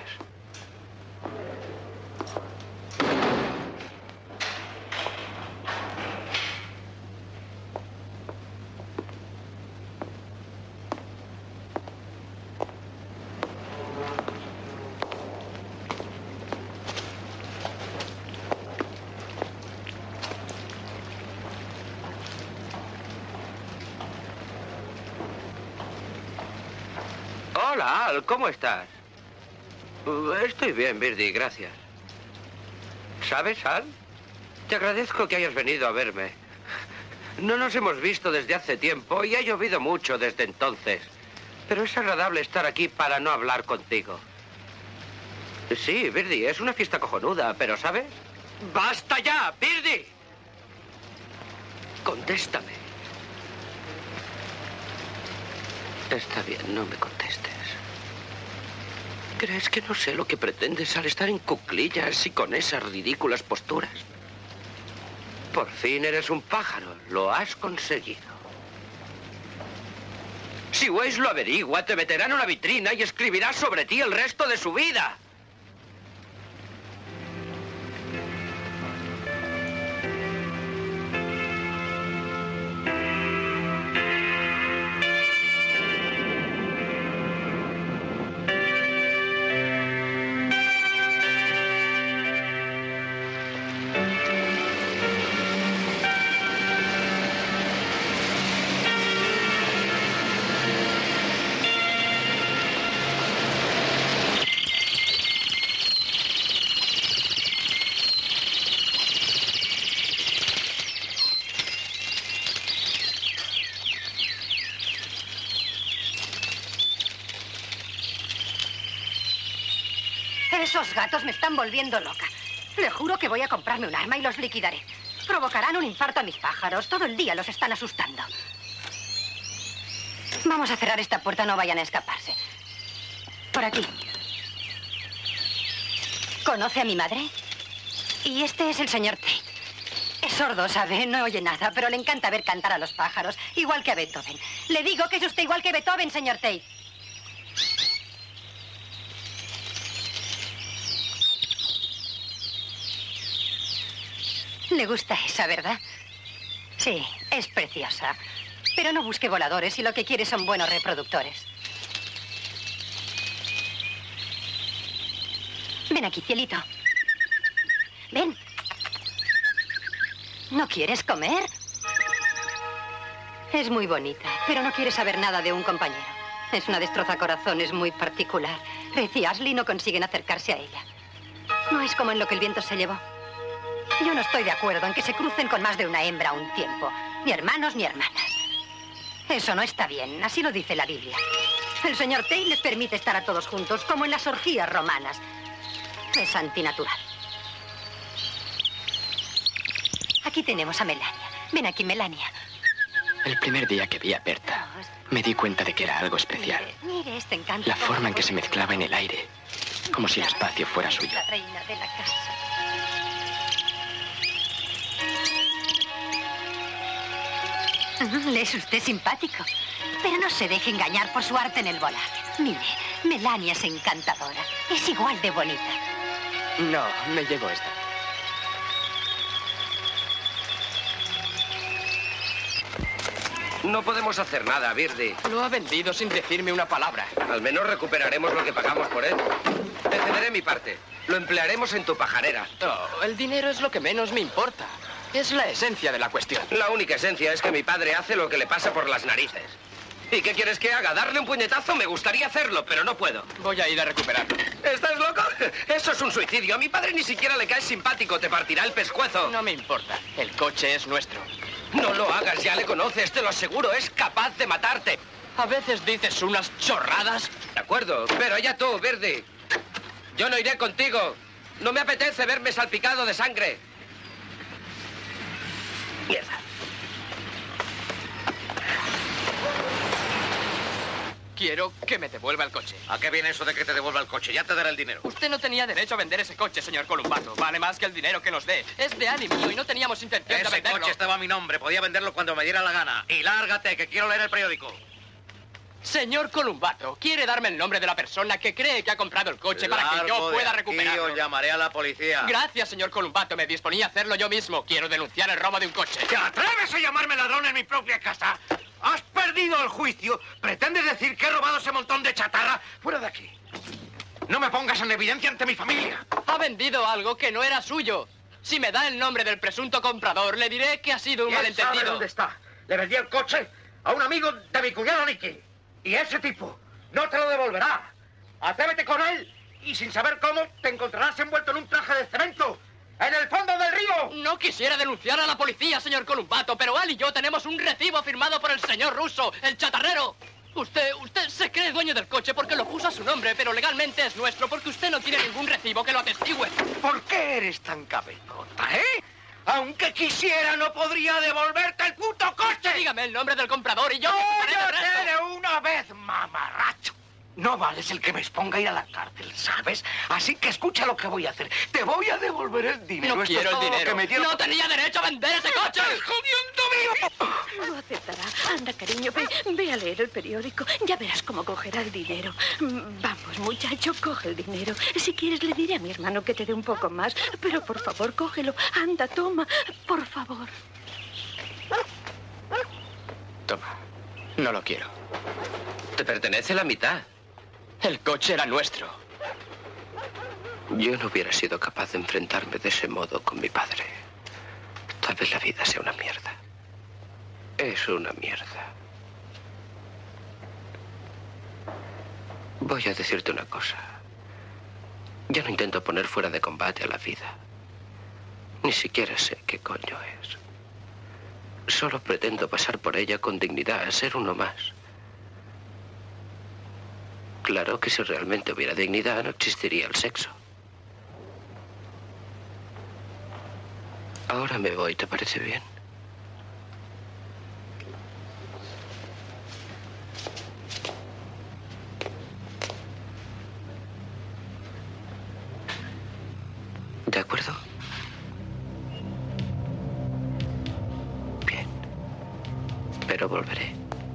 Hola, Al, ¿cómo estás? Estoy bien, Birdie, gracias. ¿Sabes, Al? Te agradezco que hayas venido a verme. No nos hemos visto desde hace tiempo y ha llovido mucho desde entonces. Pero es agradable estar aquí para no hablar contigo. Sí, Birdie, es una fiesta cojonuda, pero ¿sabes? ¡Basta ya, Birdie! Contéstame. Está bien, no me contestes. ¿Crees que no sé lo que pretendes al estar en cuclillas y con esas ridículas posturas? Por fin eres un pájaro. Lo has conseguido. Si Weiss lo averigua, te meterá en una vitrina y escribirá sobre ti el resto de su vida. Esos gatos me están volviendo loca. Le juro que voy a comprarme un arma y los liquidaré. Provocarán un infarto a mis pájaros. Todo el día los están asustando. Vamos a cerrar esta puerta, no vayan a escaparse. Por aquí. ¿Conoce a mi madre? Y este es el señor Tate. Es sordo, ¿sabe? No oye nada, pero le encanta ver cantar a los pájaros, igual que a Beethoven. Le digo que es usted igual que Beethoven, señor Tate. Le gusta esa, ¿verdad? Sí, es preciosa. Pero no busque voladores y lo que quiere son buenos reproductores. Ven aquí, cielito. Ven. ¿No quieres comer? Es muy bonita, pero no quiere saber nada de un compañero. Es una destrozacorazones muy particular. Rez y Ashley no consiguen acercarse a ella. No es como en lo que el viento se llevó. Yo no estoy de acuerdo en que se crucen con más de una hembra a un tiempo. Ni hermanos ni hermanas. Eso no está bien, así lo dice la Biblia. El señor Tate les permite estar a todos juntos, como en las orgías romanas. Es antinatural. Aquí tenemos a Melania. Ven aquí, Melania. El primer día que vi a Berta, me di cuenta de que era algo especial. Mire, este encanto. La forma en que se mezclaba en el aire, como si el espacio fuera suyo. La reina de la casa. Le es usted simpático, pero no se deje engañar por su arte en el volar. Mire, Melania es encantadora. Es igual de bonita. No, me llevo esta. No podemos hacer nada, Birdie. Lo ha vendido sin decirme una palabra. Al menos recuperaremos lo que pagamos por él. Te cederé mi parte. Lo emplearemos en tu pajarera. Oh, el dinero es lo que menos me importa. Es la esencia de la cuestión. La única esencia es que mi padre hace lo que le pasa por las narices. ¿Y qué quieres que haga? ¿Darle un puñetazo? Me gustaría hacerlo, pero no puedo. Voy a ir a recuperarlo. ¿Estás loco? Eso es un suicidio. A mi padre ni siquiera le caes simpático. Te partirá el pescuezo. No me importa. El coche es nuestro. No lo hagas, ya le conoces, te lo aseguro. Es capaz de matarte. A veces dices unas chorradas. De acuerdo, pero ya tú, Birdie. Yo no iré contigo. No me apetece verme salpicado de sangre. Mierda. Quiero que me devuelva el coche. ¿A qué viene eso de que te devuelva el coche? Ya te daré el dinero. Usted no tenía derecho a vender ese coche, señor Columbato. Vale más que el dinero que nos dé. Es de Annie mío y no teníamos intención de venderlo. Ese coche estaba a mi nombre. Podía venderlo cuando me diera la gana. Y lárgate, que quiero leer el periódico. Señor Columbato, ¿quiere darme el nombre de la persona que cree que ha comprado el coche para que yo pueda recuperarlo? Yo llamaré a la policía. Gracias, señor Columbato. Me disponía a hacerlo yo mismo. Quiero denunciar el robo de un coche. ¿Te atreves a llamarme ladrón en mi propia casa? ¿Has perdido el juicio? ¿Pretendes decir que he robado ese montón de chatarra? ¡Fuera de aquí! No me pongas en evidencia ante mi familia. Ha vendido algo que no era suyo. Si me da el nombre del presunto comprador, le diré que ha sido un malentendido. ¿Sabe dónde está? Le vendí el coche a un amigo de mi cuñado Nicky. Y ese tipo no te lo devolverá. Atrévete con él y sin saber cómo te encontrarás envuelto en un traje de cemento en el fondo del río. No quisiera denunciar a la policía, señor Columbato, pero él y yo tenemos un recibo firmado por el señor Russo, el chatarrero. Usted se cree dueño del coche porque lo puso a su nombre, pero legalmente es nuestro porque usted no tiene ningún recibo que lo atestigue. ¿Por qué eres tan cabezota, eh? Aunque quisiera, no podría devolverte el puto coche. Dígame el nombre del comprador y yo... ¡Cállate de una vez, mamarracho! No vales el que me exponga a ir a la cárcel, ¿sabes? Así que escucha lo que voy a hacer. Te voy a devolver el dinero. No Esto es quiero el todo lo dinero. que me dieron. ¡No tenía derecho a vender ese coche! ¡Estás jodiendo mi... Lo aceptará. Anda, cariño, ve a leer el periódico. Ya verás cómo cogerá el dinero. Vamos, muchacho, coge el dinero. Si quieres, le diré a mi hermano que te dé un poco más. Pero, por favor, cógelo. Anda, toma. Por favor. Toma. No lo quiero. Te pertenece la mitad. El coche era nuestro. Yo no hubiera sido capaz de enfrentarme de ese modo con mi padre. Tal vez la vida sea una mierda. Es una mierda. Voy a decirte una cosa. Yo no intento poner fuera de combate a la vida. Ni siquiera sé qué coño es. Solo pretendo pasar por ella con dignidad, ser uno más. Claro que si realmente hubiera dignidad, no existiría el sexo. Ahora me voy, ¿te parece bien? ¿De acuerdo? Bien. Pero volveré.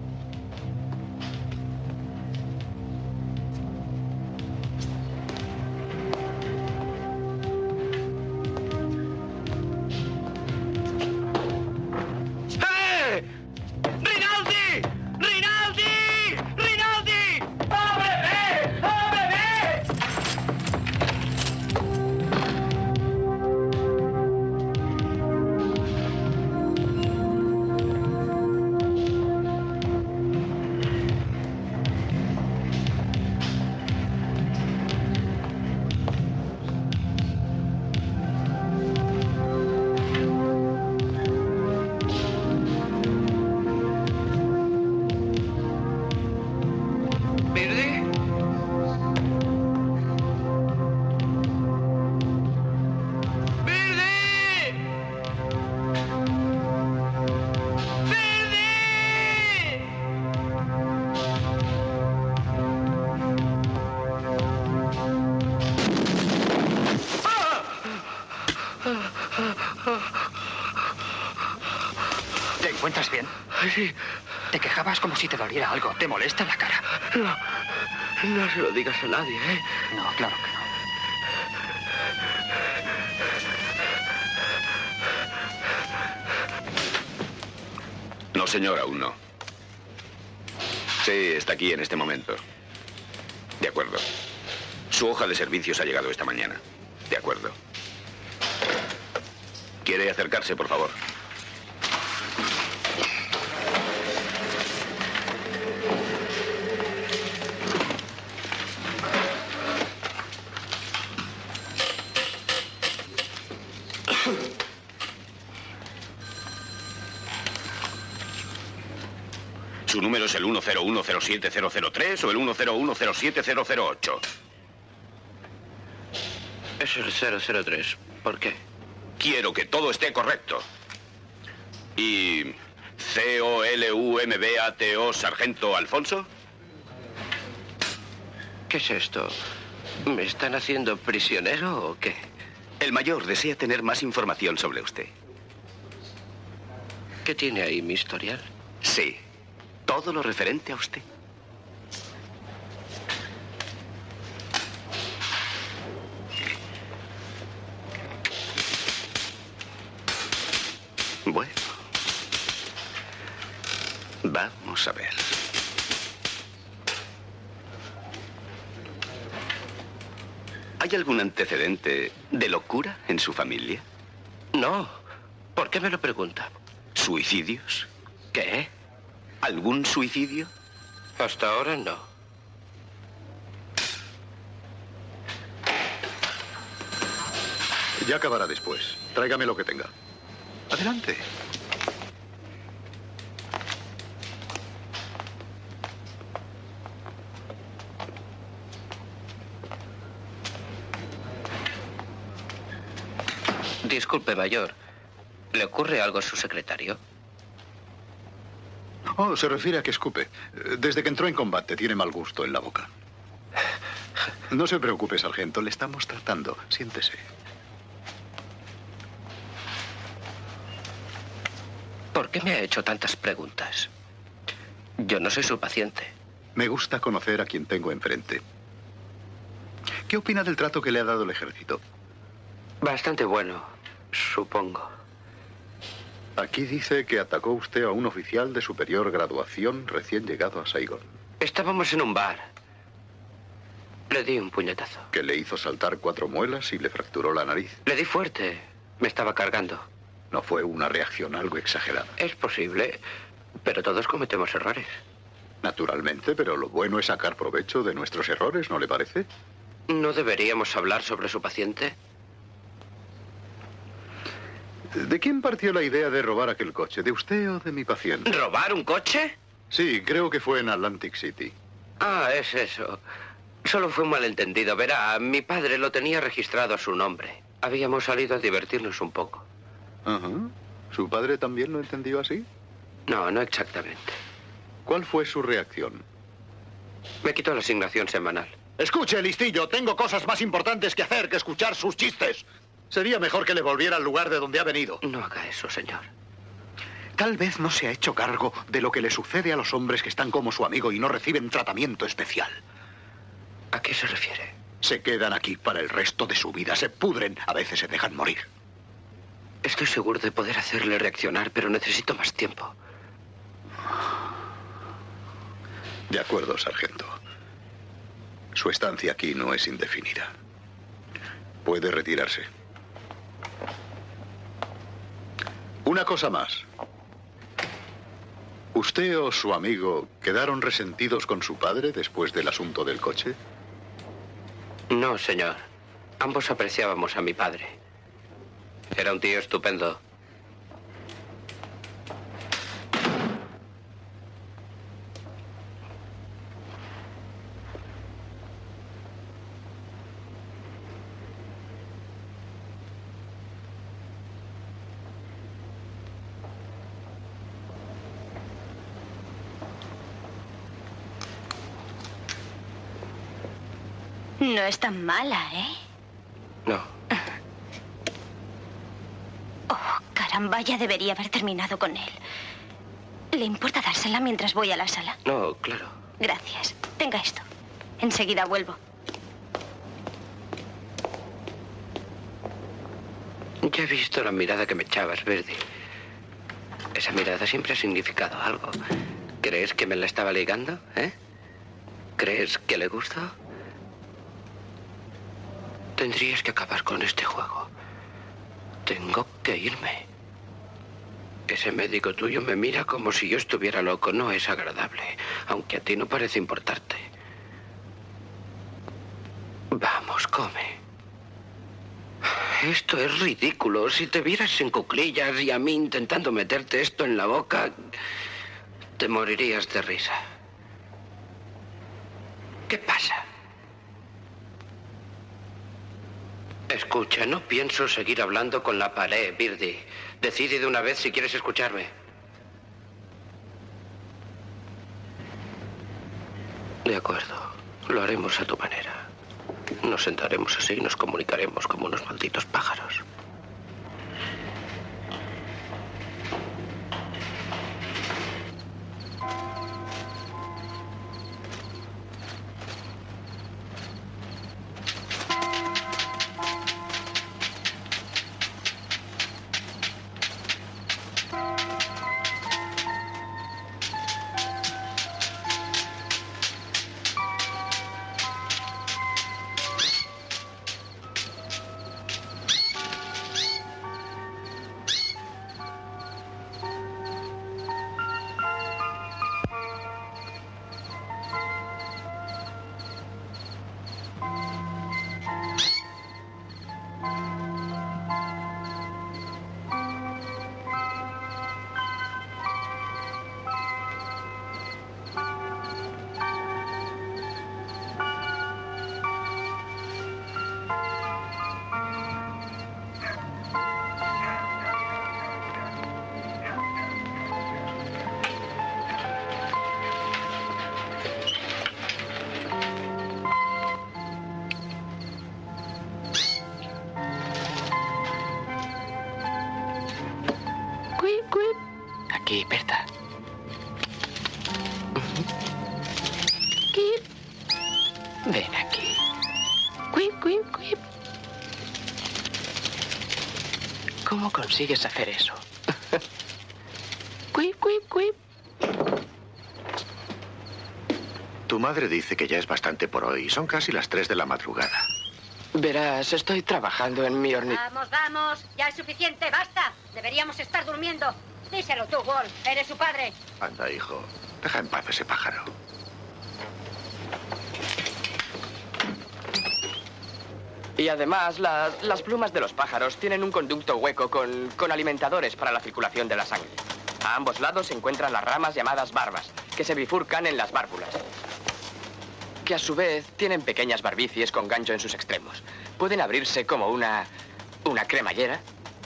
¿Te encuentras bien? Sí. Te quejabas como si te doliera algo. ¿Te molesta la cara? No se lo digas a nadie, ¿eh? No, claro que no. No, señor, aún no. Sí, está aquí en este momento. De acuerdo. Su hoja de servicios ha llegado esta mañana. De acuerdo. ¿Quiere acercarse, por favor? Su número es el 101070003 o el 101070008. Es el 003. ¿Por qué? Quiero que todo esté correcto. ¿Y COLUMBATO, Sargento Alfonso? ¿Qué es esto? ¿Me están haciendo prisionero o qué? El mayor desea tener más información sobre usted. ¿Qué tiene ahí mi historial? Sí. Todo lo referente a usted. Bueno. Vamos a ver. ¿Hay algún antecedente de locura en su familia? No. ¿Por qué me lo pregunta? ¿Suicidios? ¿Qué? ¿Algún suicidio? Hasta ahora no. Ya acabará después. Tráigame lo que tenga. Adelante. Disculpe, mayor. ¿Le ocurre algo a su secretario? Oh, se refiere a que escupe. Desde que entró en combate tiene mal gusto en la boca. No se preocupe, sargento. Le estamos tratando. Siéntese. ¿Por qué me ha hecho tantas preguntas? Yo no soy su paciente. Me gusta conocer a quien tengo enfrente. ¿Qué opina del trato que le ha dado el ejército? Bastante bueno, supongo. Aquí dice que atacó usted a un oficial de superior graduación recién llegado a Saigón. Estábamos en un bar. Le di un puñetazo. Que le hizo saltar 4 muelas y le fracturó la nariz. Le di fuerte. Me estaba cargando. ¿No fue una reacción algo exagerada? Es posible, pero todos cometemos errores. Naturalmente, pero lo bueno es sacar provecho de nuestros errores, ¿no le parece? ¿No deberíamos hablar sobre su paciente? ¿De quién partió la idea de robar aquel coche? ¿De usted o de mi paciente? ¿Robar un coche? Sí, creo que fue en Atlantic City. Ah, es eso. Solo fue un malentendido. Verá, mi padre lo tenía registrado a su nombre. Habíamos salido a divertirnos un poco. Ajá. ¿Su padre también lo entendió así? No, no exactamente. ¿Cuál fue su reacción? Me quitó la asignación semanal. Escuche, listillo, tengo cosas más importantes que hacer que escuchar sus chistes. Sería mejor que le volviera al lugar de donde ha venido. No haga eso, señor. Tal vez no se ha hecho cargo de lo que le sucede a los hombres que están como su amigo y no reciben tratamiento especial. ¿A qué se refiere? Se quedan aquí para el resto de su vida, se pudren, a veces se dejan morir. Estoy seguro de poder hacerle reaccionar, pero necesito más tiempo. De acuerdo, sargento. Su estancia aquí no es indefinida. Puede retirarse. Una cosa más. ¿Usted o su amigo quedaron resentidos con su padre después del asunto del coche? No, señor. Ambos apreciábamos a mi padre. Era un tío estupendo. No es tan mala, ¿eh? No. Oh, caramba, ya debería haber terminado con él. ¿Le importa dársela mientras voy a la sala? No, claro. Gracias. Tenga esto. Enseguida vuelvo. Ya he visto la mirada que me echabas, Verdi. Esa mirada siempre ha significado algo. ¿Crees que me la estaba ligando, eh? ¿Crees que le gusto? Tendrías que acabar con este juego. Tengo que irme. Ese médico tuyo me mira como si yo estuviera loco. No es agradable, aunque a ti no parece importarte. Vamos, come. Esto es ridículo. Si te vieras en cuclillas y a mí intentando meterte esto en la boca, te morirías de risa. ¿Qué pasa? Escucha, no pienso seguir hablando con la pared, Birdy. Decide de una vez si quieres escucharme. De acuerdo, lo haremos a tu manera. Nos sentaremos así y nos comunicaremos como unos malditos pájaros. aquí, Berta. Quip. Ven aquí. Quip, quip, quip. ¿Cómo consigues hacer eso? Quip, quip, quip. Tu madre dice que ya es bastante por hoy. Son casi las 3 de la madrugada. Verás, estoy trabajando en mi Vamos, vamos. Ya es suficiente, basta. Deberíamos estar durmiendo. Díselo tú, Walt. Eres su padre. Anda, hijo. Deja en paz ese pájaro. Y además, las plumas de los pájaros tienen un conducto hueco con alimentadores para la circulación de la sangre. A ambos lados se encuentran las ramas llamadas barbas, que se bifurcan en las válvulas, que a su vez tienen pequeñas barbicies con gancho en sus extremos. Pueden abrirse como una cremallera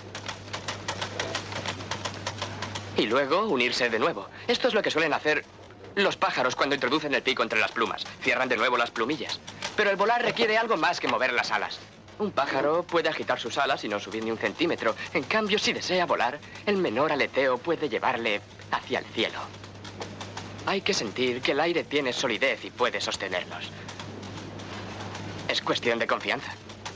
y luego unirse de nuevo. Esto es lo que suelen hacer los pájaros cuando introducen el pico entre las plumas. Cierran de nuevo las plumillas. Pero el volar requiere algo más que mover las alas. Un pájaro puede agitar sus alas y no subir ni un centímetro. En cambio, si desea volar, el menor aleteo puede llevarle hacia el cielo. Hay que sentir que el aire tiene solidez y puede sostenernos. Es cuestión de confianza.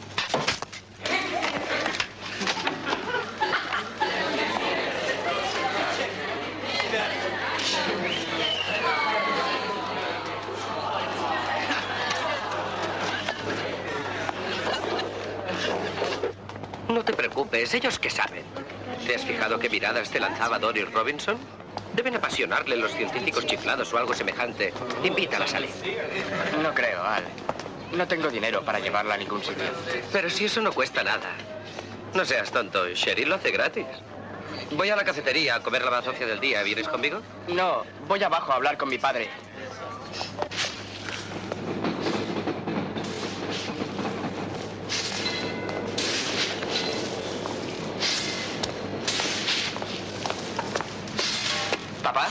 No te preocupes, ellos qué saben. ¿Te has fijado qué miradas te lanzaba Doris Robinson? Deben apasionarle los científicos chiflados o algo semejante. Invítala a salir. No creo, Al. No tengo dinero para llevarla a ningún sitio. Pero si eso no cuesta nada. No seas tonto, Sherry lo hace gratis. Voy a la cafetería a comer la bazofia del día. ¿Vienes conmigo? No, voy abajo a hablar con mi padre. ¿Papá?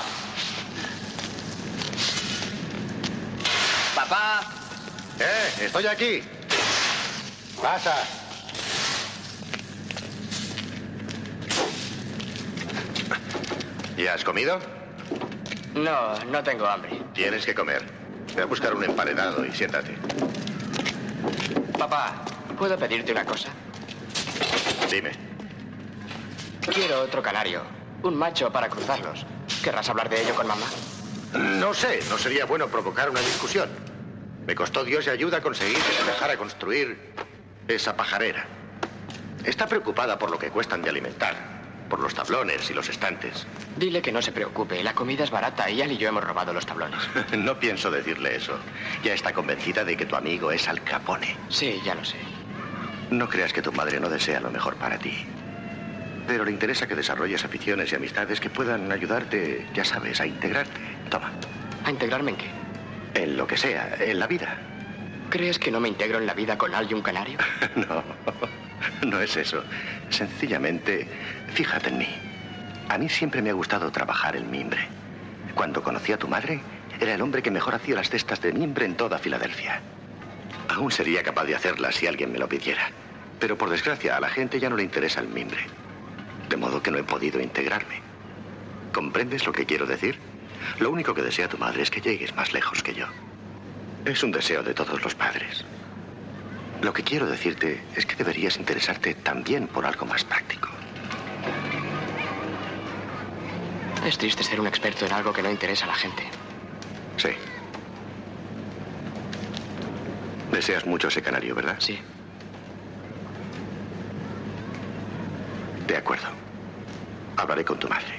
¡Papá! Estoy aquí. Pasa. ¿Ya has comido? No, no tengo hambre. Tienes que comer. Ve a buscar un emparedado y siéntate. Papá, ¿puedo pedirte una cosa? Dime. Quiero otro canario. Un macho para cruzarlos. ¿Querrás hablar de ello con mamá? No sé, no sería bueno provocar una discusión. Me costó Dios y ayuda a conseguir que se dejara construir esa pajarera. Está preocupada por lo que cuestan de alimentar, por los tablones y los estantes. Dile que no se preocupe, la comida es barata y Al y yo hemos robado los tablones. No pienso decirle eso. Ya está convencida de que tu amigo es Al Capone. Sí, ya lo sé. No creas que tu madre no desea lo mejor para ti. Pero le interesa que desarrolles aficiones y amistades que puedan ayudarte, ya sabes, a integrarte. Toma. ¿A integrarme en qué? En lo que sea, en la vida. ¿Crees que no me integro en la vida con Al y un canario? No, no es eso. Sencillamente, fíjate en mí. A mí siempre me ha gustado trabajar el mimbre. Cuando conocí a tu madre, era el hombre que mejor hacía las cestas de mimbre en toda Filadelfia. Aún sería capaz de hacerlas si alguien me lo pidiera. Pero por desgracia, a la gente ya no le interesa el mimbre. De modo que no he podido integrarme. ¿Comprendes lo que quiero decir? Lo único que desea tu madre es que llegues más lejos que yo. Es un deseo de todos los padres. Lo que quiero decirte es que deberías interesarte también por algo más práctico. Es triste ser un experto en algo que no interesa a la gente. Sí. Deseas mucho ese canario, ¿verdad? Sí. De acuerdo. Hablaré con tu madre.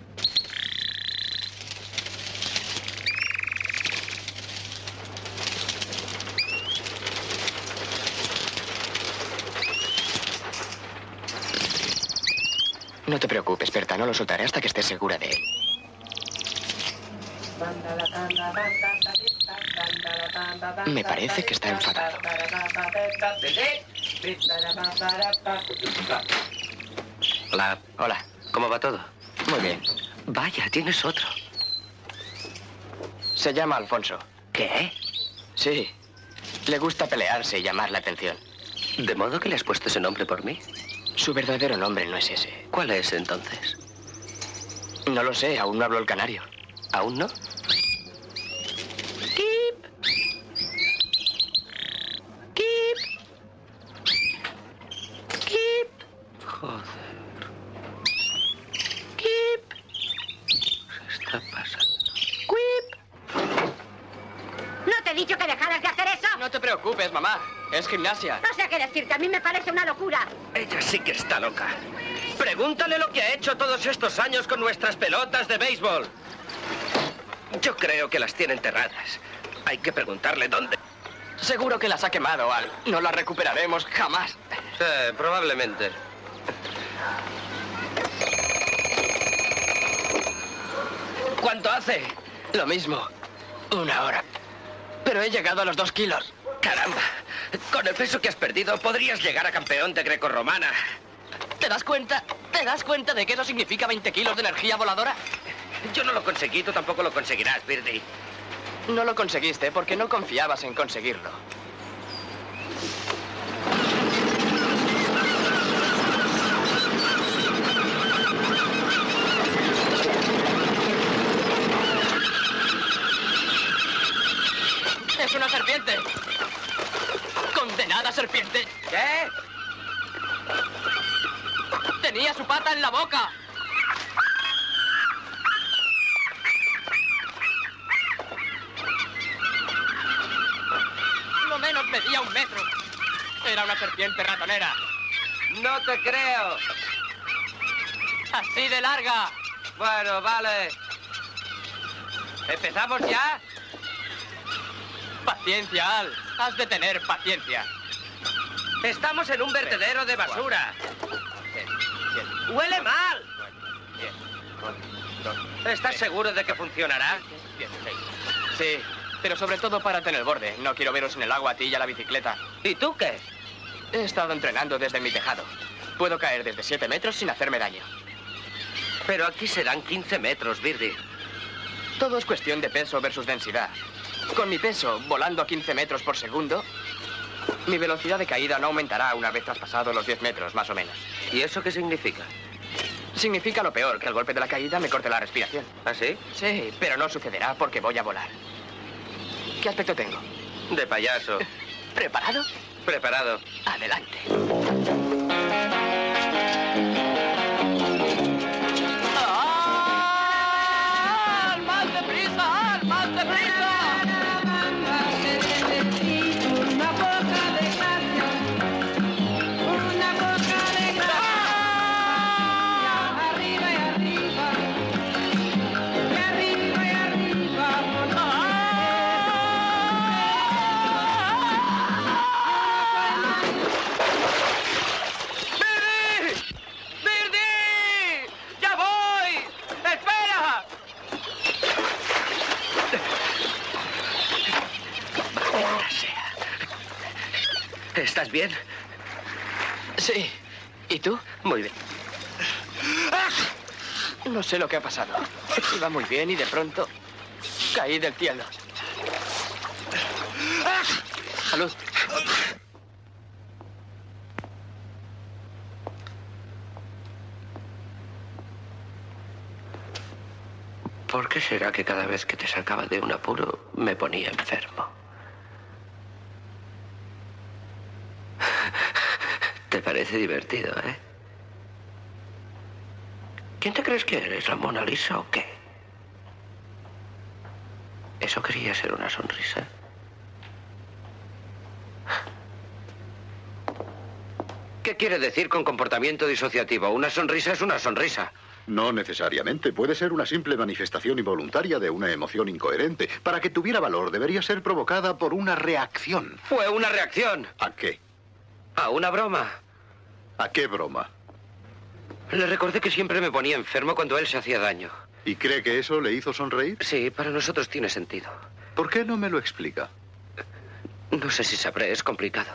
No te preocupes, Berta, no lo soltaré hasta que estés segura de él. Me parece que está enfadado. Hola. Hola. ¿Cómo va todo? Muy bien. Vaya, tienes otro. Se llama Alfonso. ¿Qué? Sí. Le gusta pelearse y llamar la atención. ¿De modo que le has puesto ese nombre por mí? Su verdadero nombre no es ese. ¿Cuál es entonces? No lo sé, aún no hablo el canario. ¿Aún no? Keep. Keep. Keep. Joder. Keep. Se está pasando. Quip. ¿No te he dicho que dejaras de hacer eso? No te preocupes, mamá. Es gimnasia. No sé qué decirte, a mí me parece una locura. Ella sí que está loca. Pregúntale lo que ha hecho todos estos años con nuestras pelotas de béisbol. Yo creo que las tiene enterradas. Hay que preguntarle dónde. Seguro que las ha quemado, Al. No las recuperaremos jamás. Probablemente. ¿Cuánto hace? Lo mismo. 1 hora. Pero he llegado a los 2 kilos. Caramba. Con el peso que has perdido, podrías llegar a campeón de grecorromana. ¿Te das cuenta? ¿Te das cuenta de que eso significa 20 kilos de energía voladora? Yo no lo conseguí, tú tampoco lo conseguirás, Birdie. No lo conseguiste porque no confiabas en conseguirlo. ¡Es una serpiente! ¡Condenada serpiente! ¿Qué? ¡Tenía su pata en la boca! Lo menos medía 1 metro. Era una serpiente ratonera. No te creo. ¡Así de larga! Bueno, vale. ¿Empezamos ya? Paciencia, Al. Has de tener paciencia. Estamos en un vertedero de basura. ¡Huele mal! ¿Estás seguro de que funcionará? Sí, pero sobre todo párate en el borde. No quiero veros en el agua a ti y a la bicicleta. ¿Y tú qué? He estado entrenando desde mi tejado. Puedo caer desde 7 metros sin hacerme daño. Pero aquí serán 15 metros, Birdie. Todo es cuestión de peso versus densidad. Con mi peso, volando a 15 metros por segundo, mi velocidad de caída no aumentará una vez traspasado los 10 metros, más o menos. ¿Y eso qué significa? Significa lo peor, que al golpe de la caída me corte la respiración. ¿Ah, sí? Sí, pero no sucederá porque voy a volar. ¿Qué aspecto tengo? De payaso. ¿Preparado? Preparado. Adelante. ¡Al! ¡Más deprisa! ¡Al! ¡Más deprisa! ¿Estás bien? Sí. ¿Y tú? Muy bien. No sé lo que ha pasado. Iba muy bien y de pronto caí del cielo. Salud. ¿Por qué será que cada vez que te sacaba de un apuro me ponía enfermo? Te parece divertido, ¿eh? ¿Quién te crees que eres, la Mona Lisa o qué? ¿Eso quería ser una sonrisa? ¿Qué quiere decir con comportamiento disociativo? Una sonrisa es una sonrisa. No necesariamente. Puede ser una simple manifestación involuntaria de una emoción incoherente. Para que tuviera valor, debería ser provocada por una reacción. Fue una reacción. ¿A qué? A una broma. ¿A qué broma? Le recordé que siempre me ponía enfermo cuando él se hacía daño. ¿Y cree que eso le hizo sonreír? Sí, para nosotros tiene sentido. ¿Por qué no me lo explica? No sé si sabré, es complicado.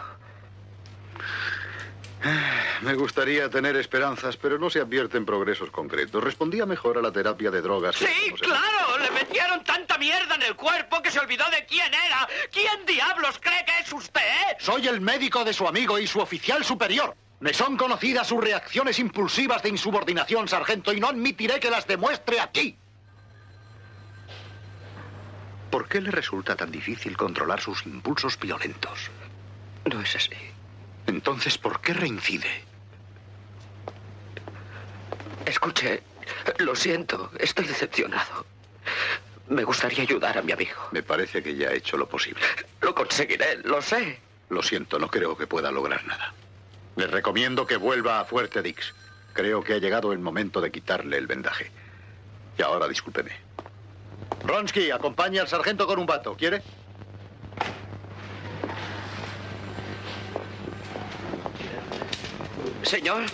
Me gustaría tener esperanzas, pero no se advierten progresos concretos. Respondía mejor a la terapia de drogas. ¡Sí, claro! Le metieron tanta mierda en el cuerpo que se olvidó de quién era. ¿Quién diablos cree que es usted? Soy el médico de su amigo y su oficial superior. Me son conocidas sus reacciones impulsivas de insubordinación, sargento, y no admitiré que las demuestre aquí. ¿Por qué le resulta tan difícil controlar sus impulsos violentos? No es así. Entonces, ¿por qué reincide? Escuche, lo siento, estoy decepcionado. Me gustaría ayudar a mi amigo. Me parece que ya ha hecho lo posible. Lo conseguiré, lo sé. Lo siento, no creo que pueda lograr nada. Les recomiendo que vuelva a Fuerte Dix. Creo que ha llegado el momento de quitarle el vendaje. Y ahora, discúlpeme. Bronsky, acompaña al sargento con un bato. ¿Quiere? Señor.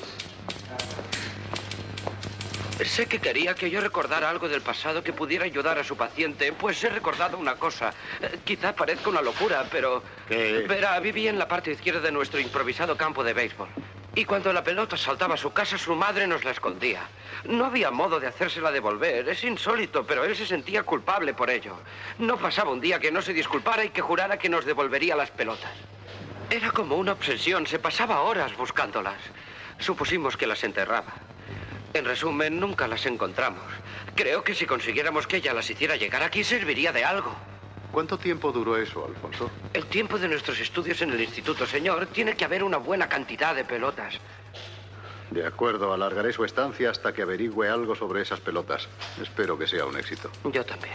Sé que quería que yo recordara algo del pasado que pudiera ayudar a su paciente. Pues he recordado una cosa. Quizá parezca una locura, pero... ¿Qué? Verá, vivía en la parte izquierda de nuestro improvisado campo de béisbol. Y cuando la pelota saltaba a su casa, su madre nos la escondía. No había modo de hacérsela devolver. Es insólito, pero él se sentía culpable por ello. No pasaba un día que no se disculpara y que jurara que nos devolvería las pelotas. Era como una obsesión. Se pasaba horas buscándolas. Supusimos que las enterraba. En resumen, nunca las encontramos. Creo que si consiguiéramos que ella las hiciera llegar aquí, serviría de algo. ¿Cuánto tiempo duró eso, Alfonso? El tiempo de nuestros estudios en el instituto, señor. Tiene que haber una buena cantidad de pelotas. De acuerdo, alargaré su estancia hasta que averigüe algo sobre esas pelotas. Espero que sea un éxito. Yo también.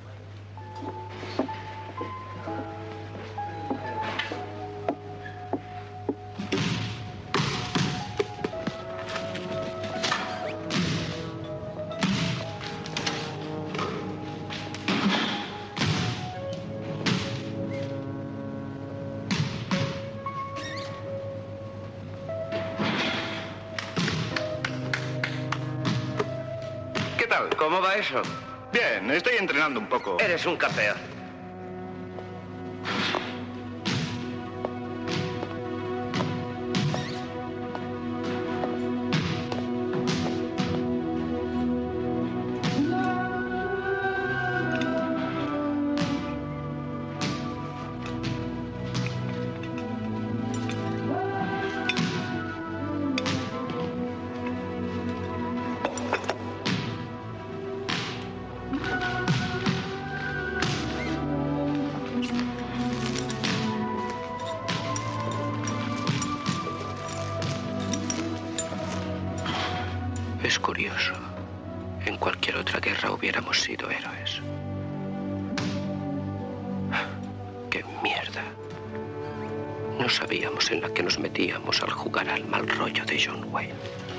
¿Cómo va eso? Bien, estoy entrenando un poco. Eres un campeón. Es curioso. En cualquier otra guerra hubiéramos sido héroes. ¡Qué mierda! No sabíamos en la que nos metíamos al jugar al mal rollo de John Wayne.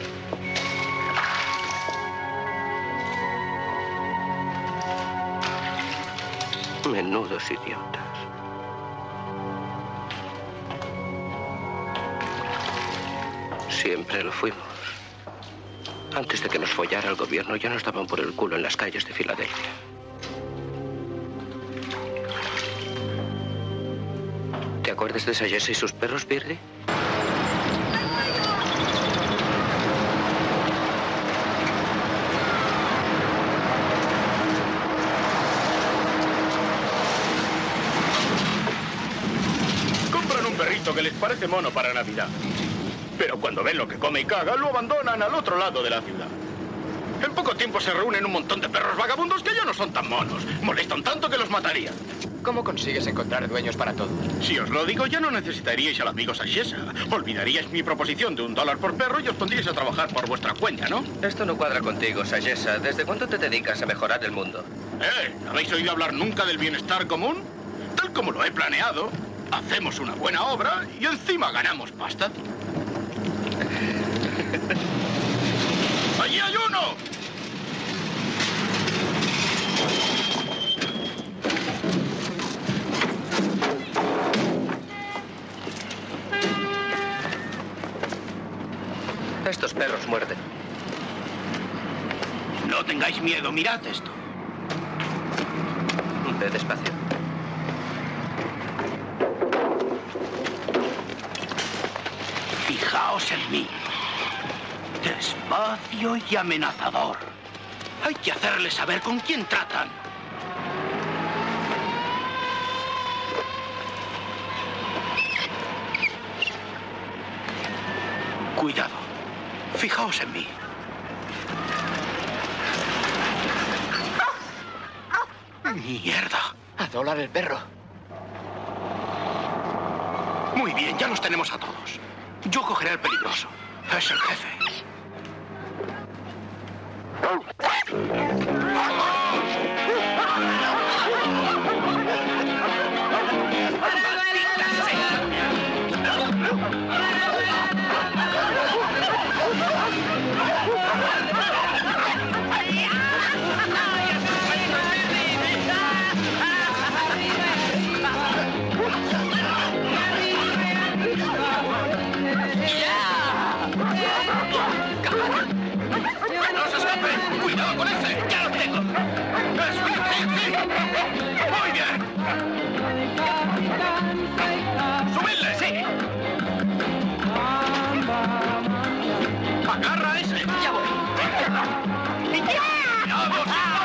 Menudos idiotas. Siempre lo fuimos. Antes de que nos follara el gobierno, ya nos daban por el culo en las calles de Filadelfia. ¿Te acuerdas de Sayesa y sus perros, Birdie? Compran un perrito que les parece mono para Navidad. Pero cuando ven lo que come y caga, lo abandonan al otro lado de la ciudad. En poco tiempo se reúnen un montón de perros vagabundos que ya no son tan monos. Molestan tanto que los matarían. ¿Cómo consigues encontrar dueños para todos? Si os lo digo, ya no necesitaríais al amigo Sayesa. Olvidaríais mi proposición de $1 por perro y os pondríais a trabajar por vuestra cuenta, ¿no? Esto no cuadra contigo, Sayesa. ¿Desde cuándo te dedicas a mejorar el mundo? ¿No habéis oído hablar nunca del bienestar común? Tal como lo he planeado, hacemos una buena obra y encima ganamos pasta. ¡Allí hay uno! Estos perros muerden. No tengáis miedo, mirad esto. Ve despacio. Fijaos en mí. Despacio y amenazador. Hay que hacerles saber con quién tratan. Cuidado. Fijaos en mí. ¡Mierda! A dólar el perro. Muy bien, ya los tenemos a todos. Yo cogeré al peligroso. Es el jefe. ¡No se escapen! ¡Cuidado con ese! ¡Ya lo tengo! ¡Eso! ¡Sí! ¡Muy bien! ¡Subidle! ¡Sí! ¡Agarra a ese! ¡Ya voy! ¡Vamos!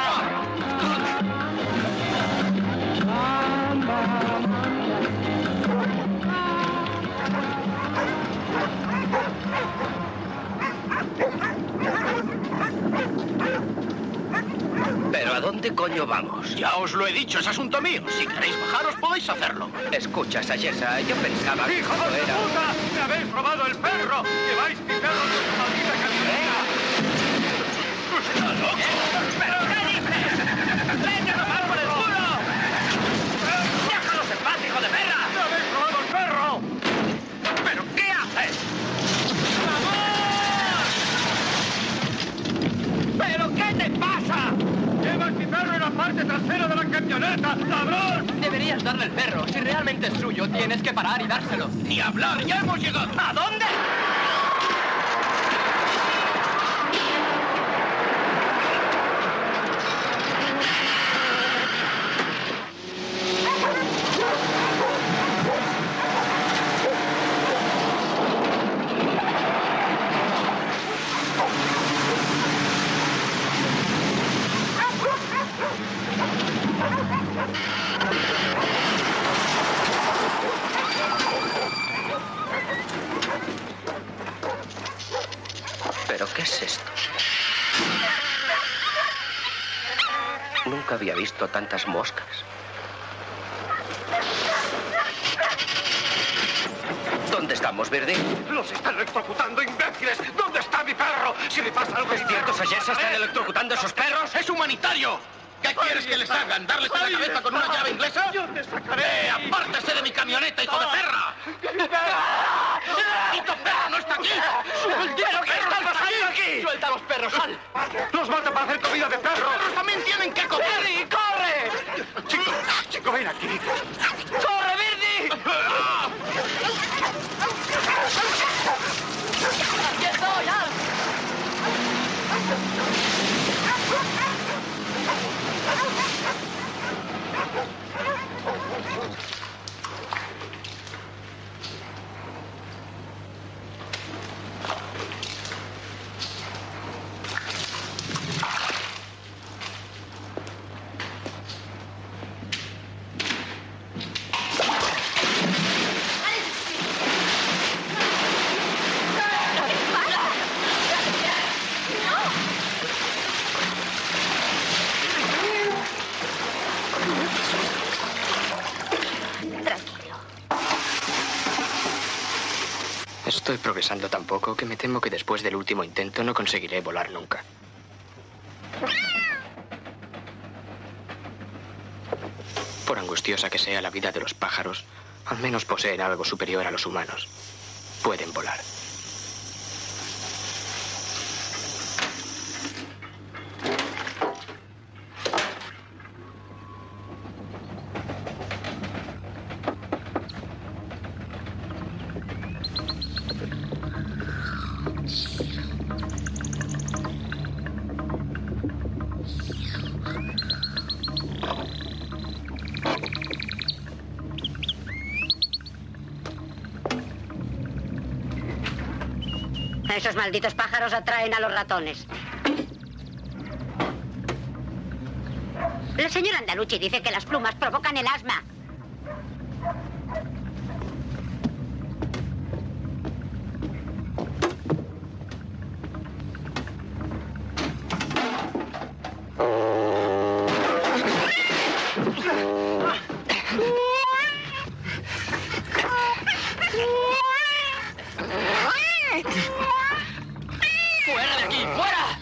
¿Pero a dónde coño vamos? Ya os lo he dicho, es asunto mío. Si queréis bajaros, podéis hacerlo. Escucha, Sayesa, yo pensaba que ¡Hijo esto de era... puta! ¡Me habéis robado el perro! ¡Lleváis mi perro en vuestra maldita camioneta! ¡Está loco! ¿Pero qué dices? ¡Vete a tomar por el culo! ¡Déjalos en paz, hijo de perra! ¡Me habéis robado el perro! ¿Pero qué haces? ¡Vamos! ¿Pero qué te pasa? ¡Llevas mi perro en la parte trasera de la camioneta, ladrón! Deberías darle el perro. Si realmente es suyo, tienes que parar y dárselo. ¡Ni hablar! ¡Ya hemos llegado! ¿A dónde? ¿Pero qué es esto? Nunca había visto tantas moscas. ¿Dónde estamos, Birdie? ¡Los están electrocutando, imbéciles! ¿Dónde está mi perro? Si le pasa algo... ¿Es cierto, Sayesa? ¿Están electrocutando a esos perros? ¡Es humanitario! ¿Qué quieres que les hagan? ¿Darles en la cabeza con una llave inglesa? ¡Yo te sacaré! ¡Apártese de mi camioneta, hijo de perra! ¡Maldito perro no está aquí! ¿Pero qué estás pasando aquí? ¡Suelta a los perros, sal! ¡Los mata para hacer comida de perro! ¡Los perros también tienen que comer! ¡Birdie, corre! Chico, ven aquí. ¡Corre, Birdie! ¡Aquí estoy, Al! Estoy progresando tan poco que me temo que después del último intento no conseguiré volar nunca. Por angustiosa que sea la vida de los pájaros, al menos poseen algo superior a los humanos. Pueden volar. Esos malditos pájaros atraen a los ratones. El señor Andalucci dice que las plumas provocan el asma. ¡Fuera de aquí! ¡Fuera!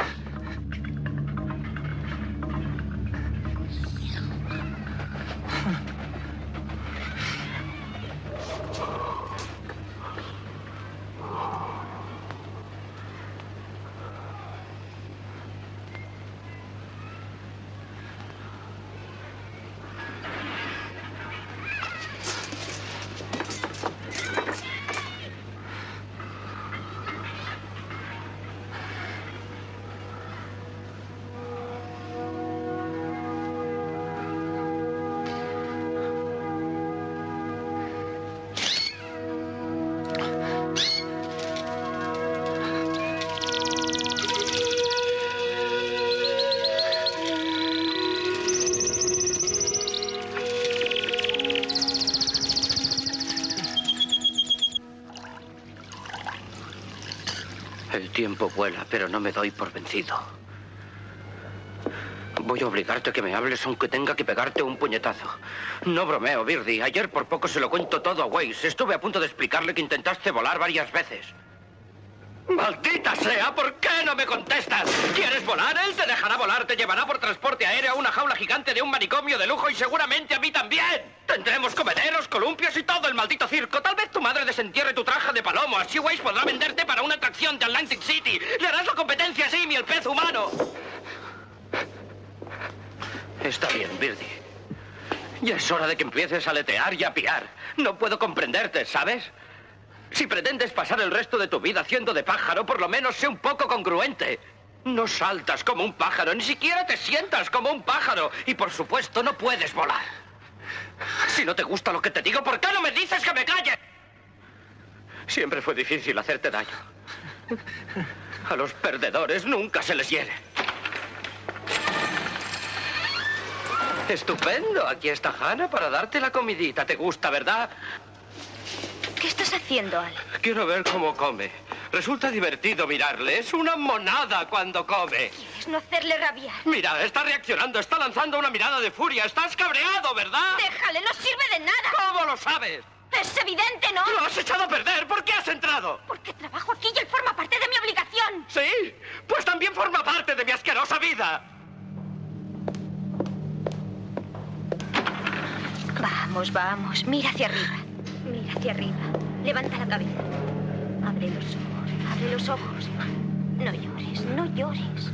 El tiempo vuela, pero no me doy por vencido. Voy a obligarte a que me hables aunque tenga que pegarte un puñetazo. No bromeo, Birdie. Ayer por poco se lo cuento todo a Weiss. Estuve a punto de explicarle que intentaste volar varias veces. ¡Maldita sea! ¿Por qué no me contestas? ¿Quieres volar? Él te dejará volar, te llevará por transporte aéreo a una jaula gigante de un manicomio de lujo y seguramente a mí también. Tendremos comederos, columpios y todo el maldito circo. Tal vez tu madre desentierre tu traje de palomo. Así Weiss podrá venderte para una atracción de Atlantic City. Le harás la competencia a Simi, el pez humano. Está bien, Birdie. Ya es hora de que empieces a aletear y a piar. No puedo comprenderte, ¿sabes? Si pretendes pasar el resto de tu vida haciendo de pájaro, por lo menos sé un poco congruente. No saltas como un pájaro, ni siquiera te sientas como un pájaro. Y por supuesto no puedes volar. Si no te gusta lo que te digo, ¿por qué no me dices que me calle? Siempre fue difícil hacerte daño. A los perdedores nunca se les hiere. Estupendo, aquí está Hannah para darte la comidita. ¿Te gusta, verdad? ¿Qué estás haciendo, Al? Quiero ver cómo come. Resulta divertido mirarle. Es una monada cuando come. ¿Quieres no hacerle rabiar? Mira, está reaccionando, está lanzando una mirada de furia. Estás cabreado, ¿verdad? Déjale, no sirve de nada. ¿Cómo lo sabes? Es evidente, ¿no? ¡Lo has echado a perder! ¿Por qué has entrado? Porque trabajo aquí y él forma parte de mi obligación. ¿Sí? Pues también forma parte de mi asquerosa vida. Vamos, vamos. Mira hacia arriba. Mira hacia arriba. Levanta la cabeza. Abre los ojos. Abre los ojos. No llores, no llores.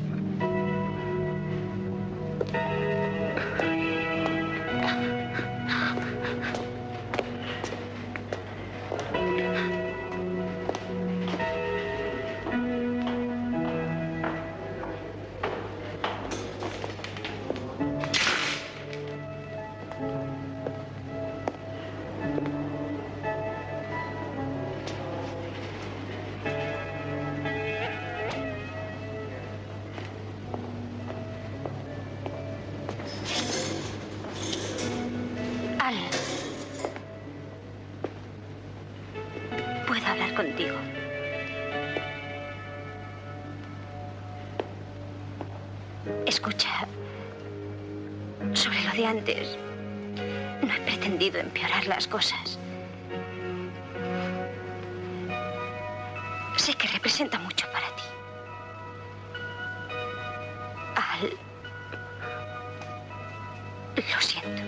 Puedo hablar contigo. Escucha, sobre lo de antes, no he pretendido empeorar las cosas. Sé que representa mucho para ti. Al... Lo siento.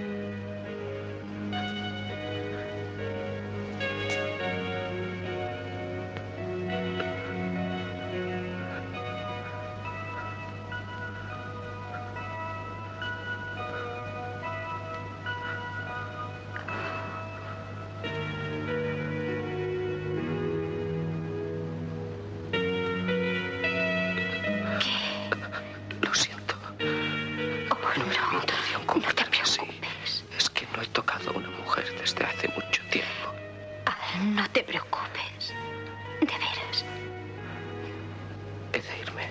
No te preocupes. De veras. He de irme.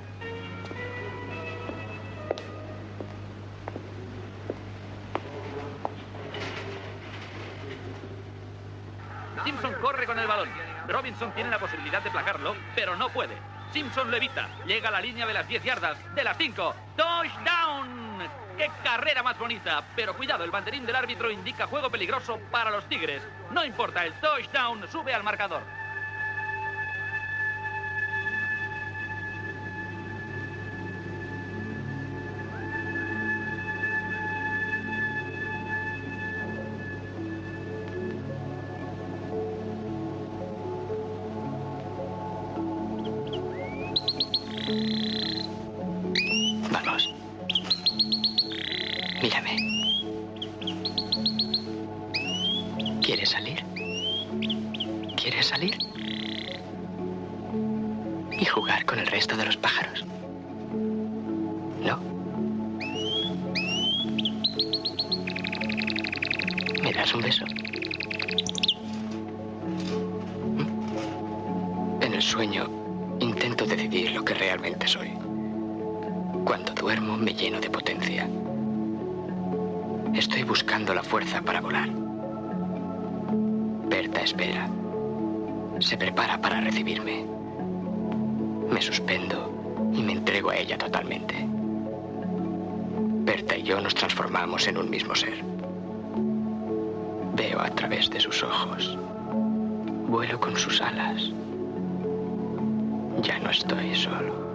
Simpson corre con el balón. Robinson tiene la posibilidad de placarlo, pero no puede. Simpson lo evita. Llega a la línea de las 10 yardas, de las 5. ¡Touchdown! ¡Qué carrera más bonita! Pero cuidado, el banderín del árbitro indica juego peligroso para los Tigres. No importa, el touchdown sube al marcador. Vamos. Mírame. ¿Quieres salir? ¿Quieres salir? ¿Y jugar con el resto de los pájaros? ¿No? ¿Me das un beso? En el sueño intento decidir lo que realmente soy. Cuando duermo me lleno de potencia. Estoy buscando la fuerza para volar. Berta espera. Se prepara para recibirme. Me suspendo y me entrego a ella totalmente. Berta y yo nos transformamos en un mismo ser. Veo a través de sus ojos. Vuelo con sus alas. Ya no estoy solo.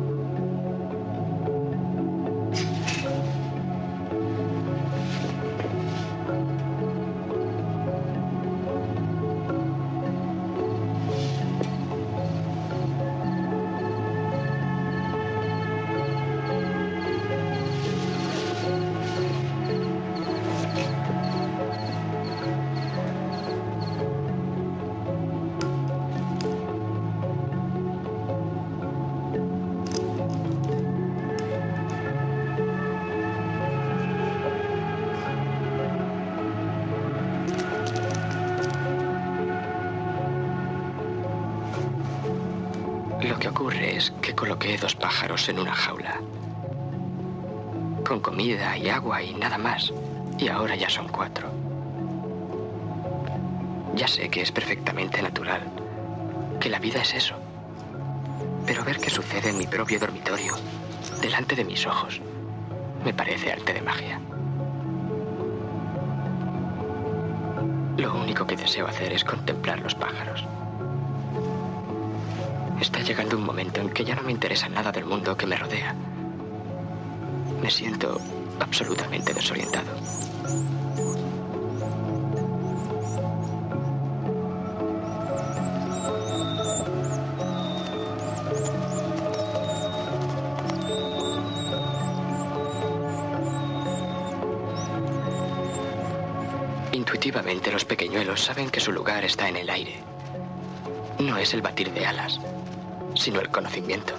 Lo que ocurre es que coloqué 2 pájaros en una jaula. Con comida y agua y nada más. Y ahora ya son 4. Ya sé que es perfectamente natural, que la vida es eso. Pero ver qué sucede en mi propio dormitorio, delante de mis ojos, me parece arte de magia. Lo único que deseo hacer es contemplar los pájaros. Está llegando un momento en que ya no me interesa nada del mundo que me rodea. Me siento absolutamente desorientado. Intuitivamente los pequeñuelos saben que su lugar está en el aire. No es el batir de alas, sino el conocimiento.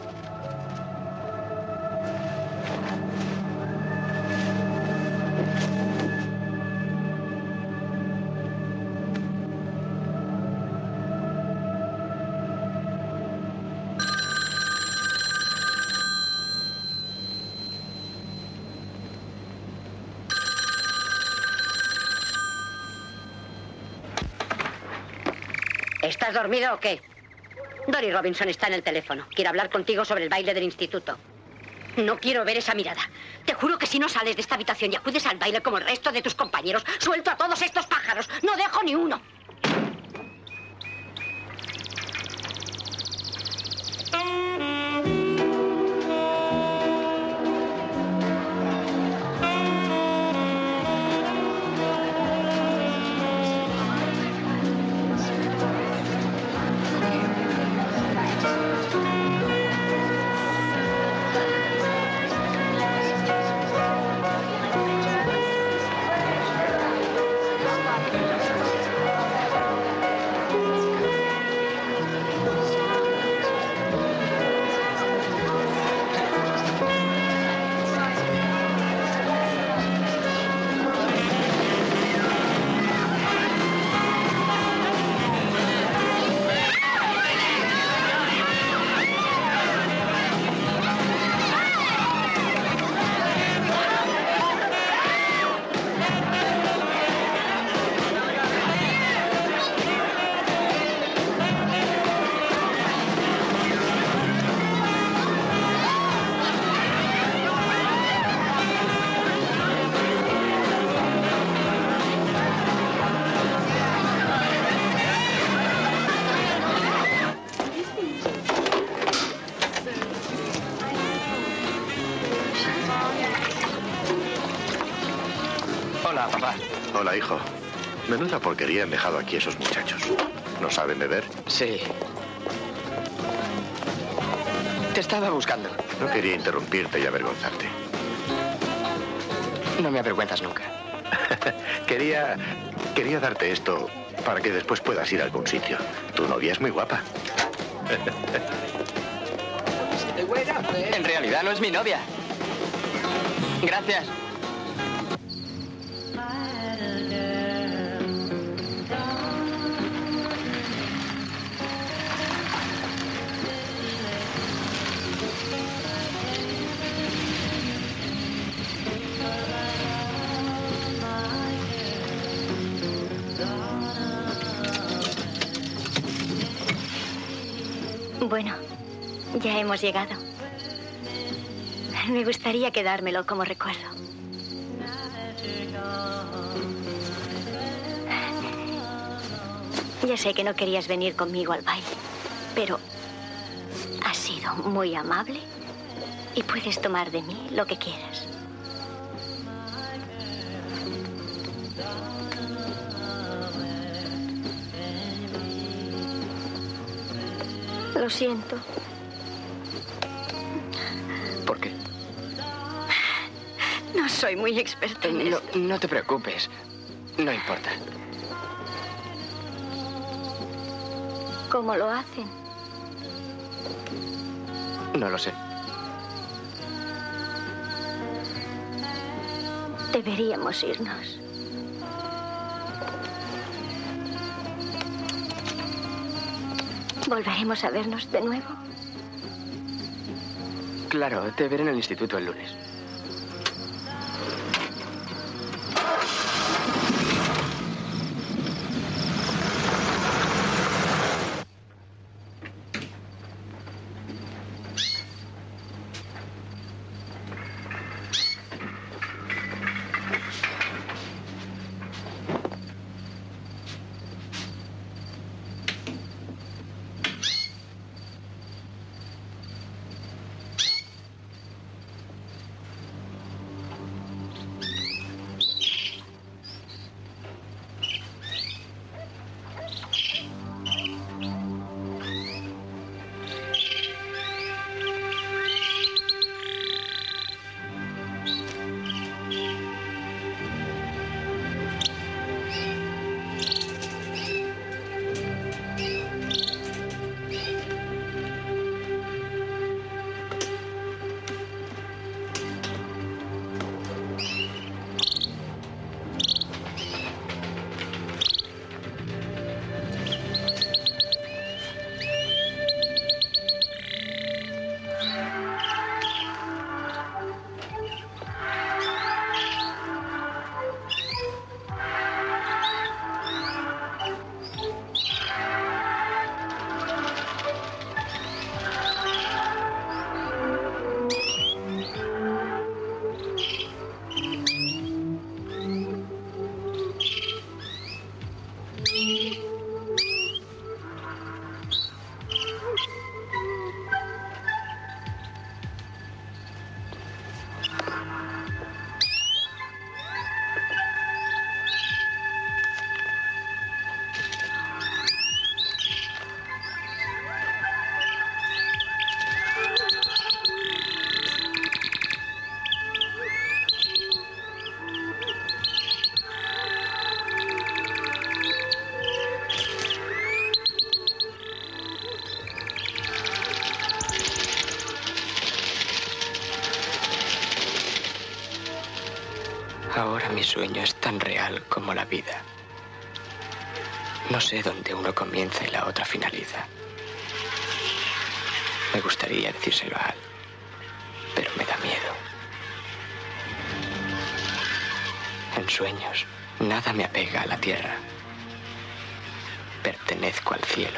¿Estás dormido o qué? Dory Robinson está en el teléfono. Quiere hablar contigo sobre el baile del instituto. No quiero ver esa mirada. Te juro que si no sales de esta habitación y acudes al baile como el resto de tus compañeros, suelto a todos estos pájaros. No dejo ni uno. Hola, papá. Hola, hijo. Menuda porquería han dejado aquí esos muchachos. ¿No saben beber? Sí. Te estaba buscando. No quería interrumpirte y avergonzarte. No me avergüenzas nunca. Quería darte esto para que después puedas ir a algún sitio. Tu novia es muy guapa. En realidad no es mi novia. Gracias. Bueno, ya hemos llegado. Me gustaría quedármelo como recuerdo. Ya sé que no querías venir conmigo al baile, pero has sido muy amable y puedes tomar de mí lo que quieras. Lo siento. ¿Por qué? No soy muy experta en esto. No te preocupes. No importa. ¿Cómo lo hacen? No lo sé. Deberíamos irnos. ¿Volveremos a vernos de nuevo? Claro, te veré en el instituto el lunes. Ahora mi sueño es tan real como la vida. No sé dónde uno comienza y la otra finaliza. Me gustaría decírselo a Al, pero me da miedo. En sueños, nada me apega a la tierra. Pertenezco al cielo.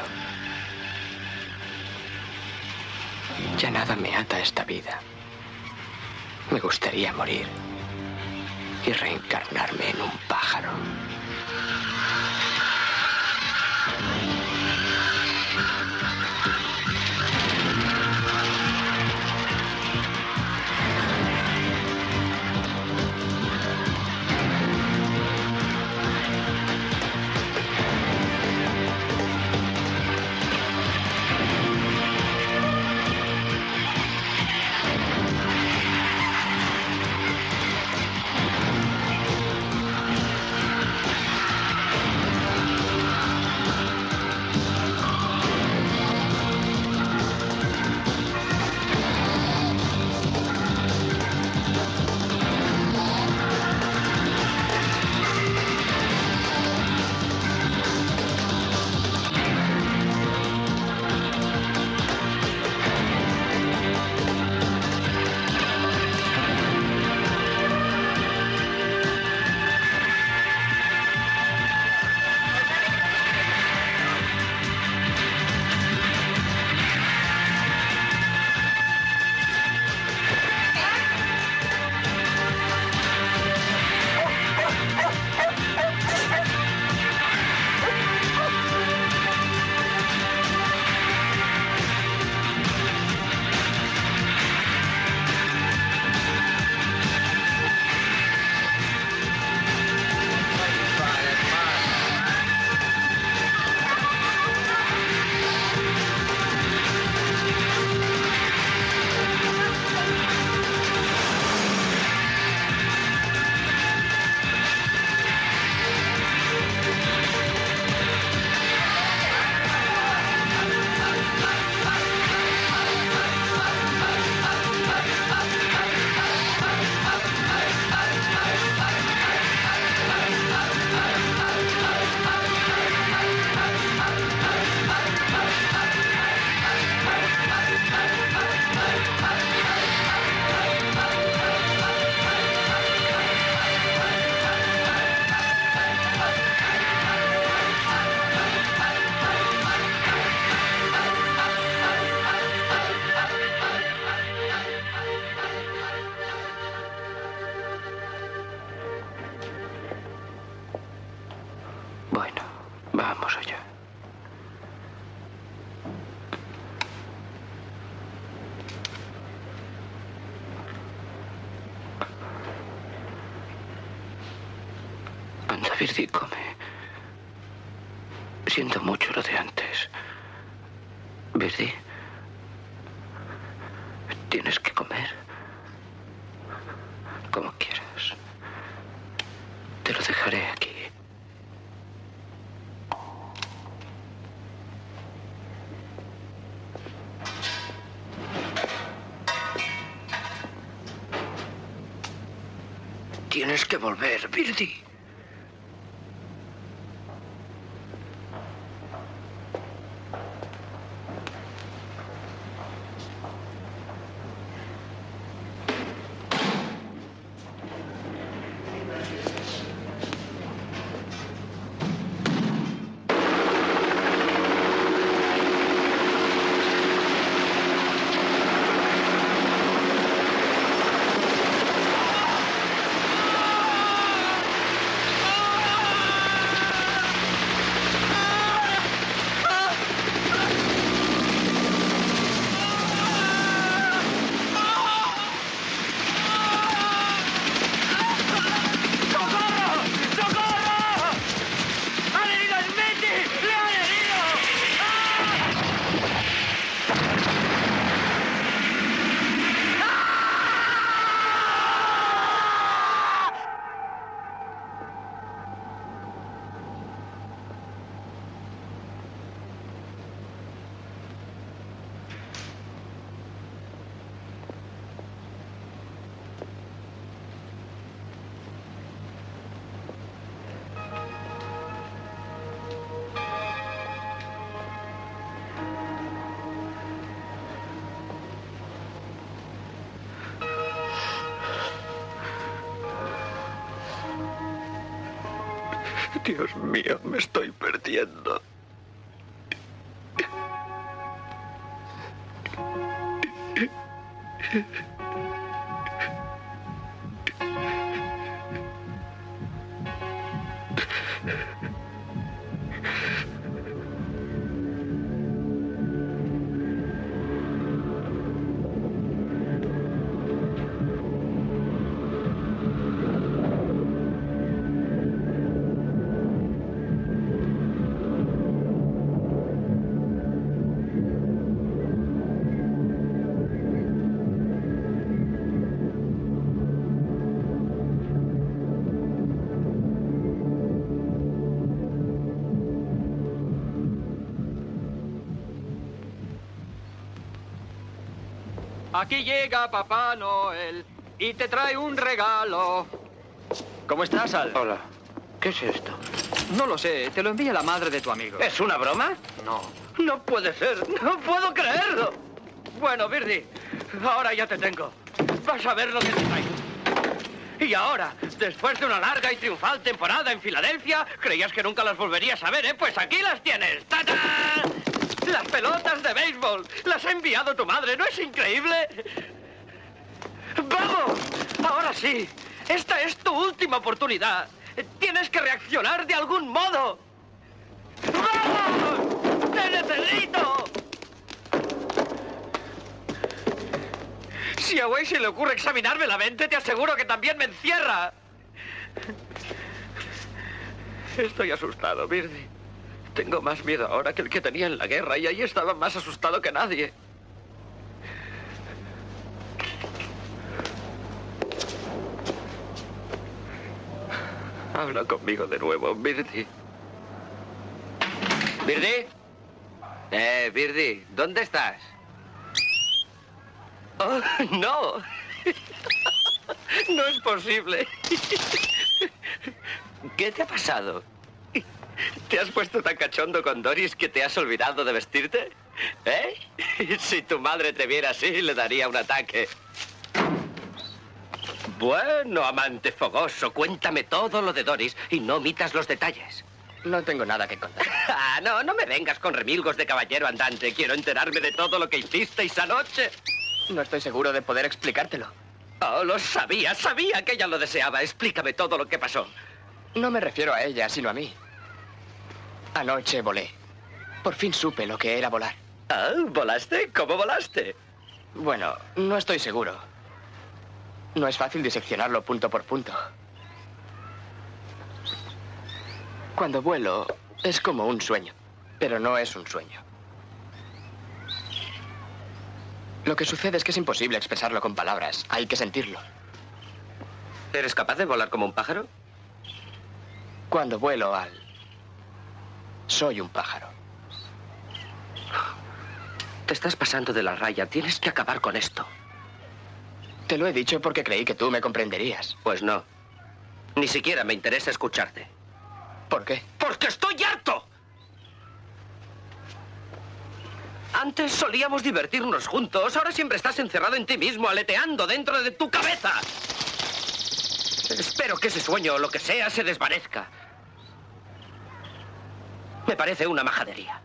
Ya nada me ata a esta vida. Me gustaría morir y reencarnarme en un pájaro. Birdie, come. Siento mucho lo de antes. Birdie, tienes que comer. Como quieras. Te lo dejaré aquí. Tienes que volver, Birdie. Dios mío, me estoy perdiendo. Aquí llega Papá Noel y te trae un regalo. ¿Cómo estás, Al? Hola. ¿Qué es esto? No lo sé. Te lo envía la madre de tu amigo. ¿Es una broma? No. No puede ser. No puedo creerlo. Bueno, Birdie, ahora ya te tengo. Vas a ver lo que te traigo. Y ahora, después de una larga y triunfal temporada en Filadelfia, creías que nunca las volverías a ver, ¿eh? Pues aquí las tienes. ¡Tadán! Las pelotas de béisbol. Las ha enviado tu madre. ¿No es increíble? ¡Vamos! Ahora sí. Esta es tu última oportunidad. Tienes que reaccionar de algún modo. ¡Vamos! ¡Te necesito! Si a Wade se le ocurre examinarme la mente, te aseguro que también me encierra. Estoy asustado, Birdie. Tengo más miedo ahora que el que tenía en la guerra y ahí estaba más asustado que nadie. Habla conmigo de nuevo, Birdie. ¿Birdie? Birdie, ¿dónde estás? Oh, no. No es posible. ¿Qué te ha pasado? ¿Te has puesto tan cachondo con Doris que te has olvidado de vestirte? ¿Eh? Si tu madre te viera así, le daría un ataque. Bueno, amante fogoso, cuéntame todo lo de Doris y no omitas los detalles. No tengo nada que contar. Ah, no me vengas con remilgos de caballero andante. Quiero enterarme de todo lo que hicisteis anoche. No estoy seguro de poder explicártelo. Oh, lo sabía que ella lo deseaba. Explícame todo lo que pasó. No me refiero a ella, sino a mí. Anoche volé. Por fin supe lo que era volar. Ah, ¿volaste? ¿Cómo volaste? Bueno, no estoy seguro. No es fácil diseccionarlo punto por punto. Cuando vuelo es como un sueño, pero no es un sueño. Lo que sucede es que es imposible expresarlo con palabras. Hay que sentirlo. ¿Eres capaz de volar como un pájaro? Cuando vuelo, Al, soy un pájaro. Te estás pasando de la raya. Tienes que acabar con esto. Te lo he dicho porque creí que tú me comprenderías. Pues no. Ni siquiera me interesa escucharte. ¿Por qué? ¡Porque estoy harto! Antes solíamos divertirnos juntos. Ahora siempre estás encerrado en ti mismo, aleteando dentro de tu cabeza. Espero que ese sueño o lo que sea se desvanezca. Me parece una majadería.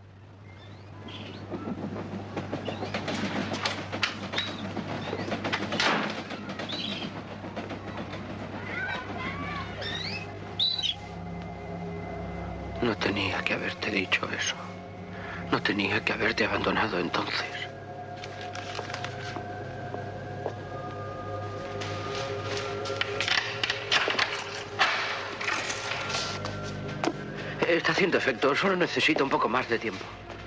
No tenía que haberte dicho eso. No tenía que haberte abandonado entonces. Está haciendo efecto. Solo necesito un poco más de tiempo.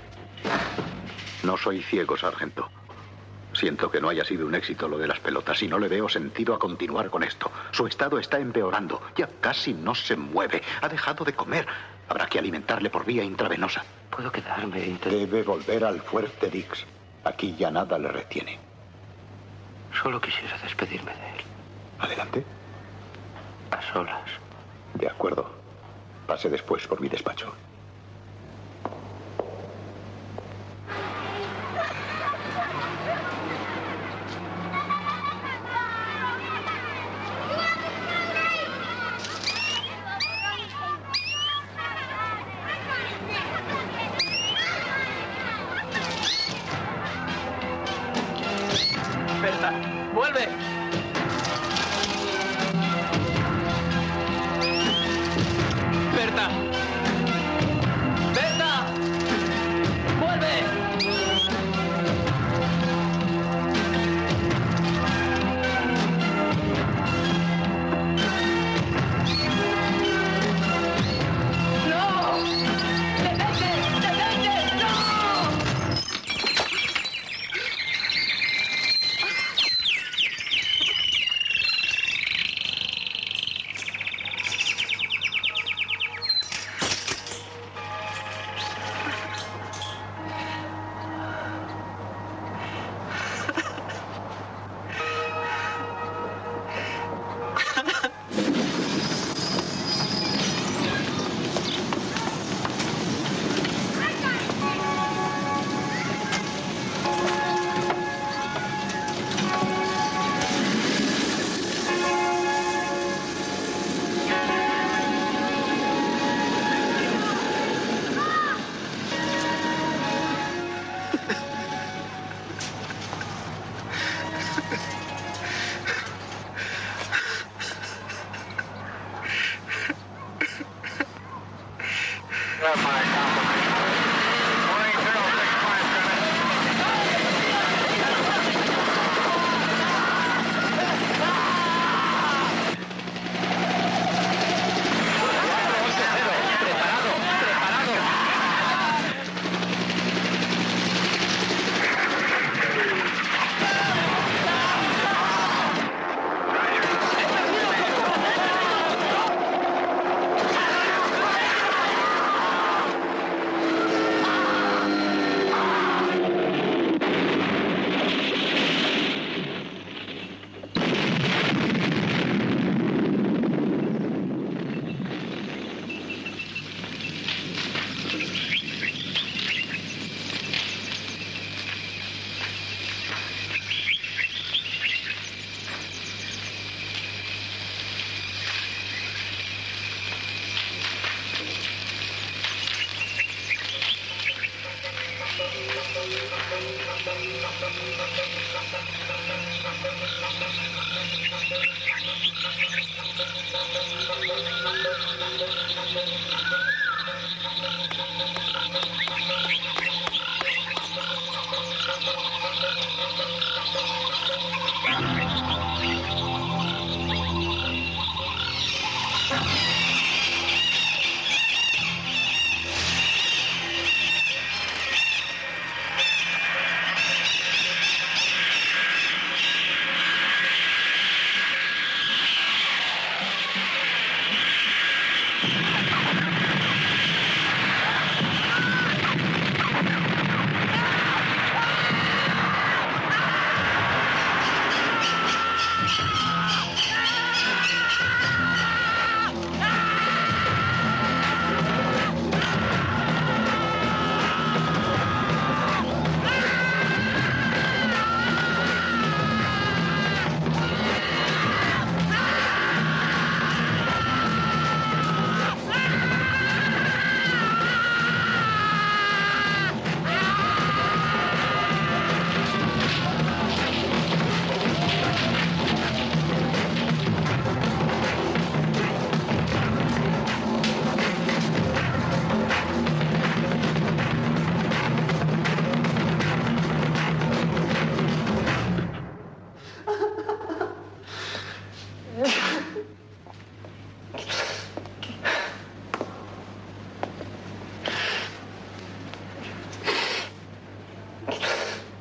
No soy ciego, sargento. Siento que no haya sido un éxito lo de las pelotas y no le veo sentido a continuar con esto. Su estado está empeorando. Ya casi no se mueve. Ha dejado de comer. Habrá que alimentarle por vía intravenosa. ¿Puedo quedarme? Debe volver al fuerte Dix. Aquí ya nada le retiene. Solo quisiera despedirme de él. Adelante. A solas. De acuerdo. Pase después por mi despacho. Berta, vuelve. Berta. Berta. Vuelve. ¡No! ¡Detente! ¡Detente! ¡No!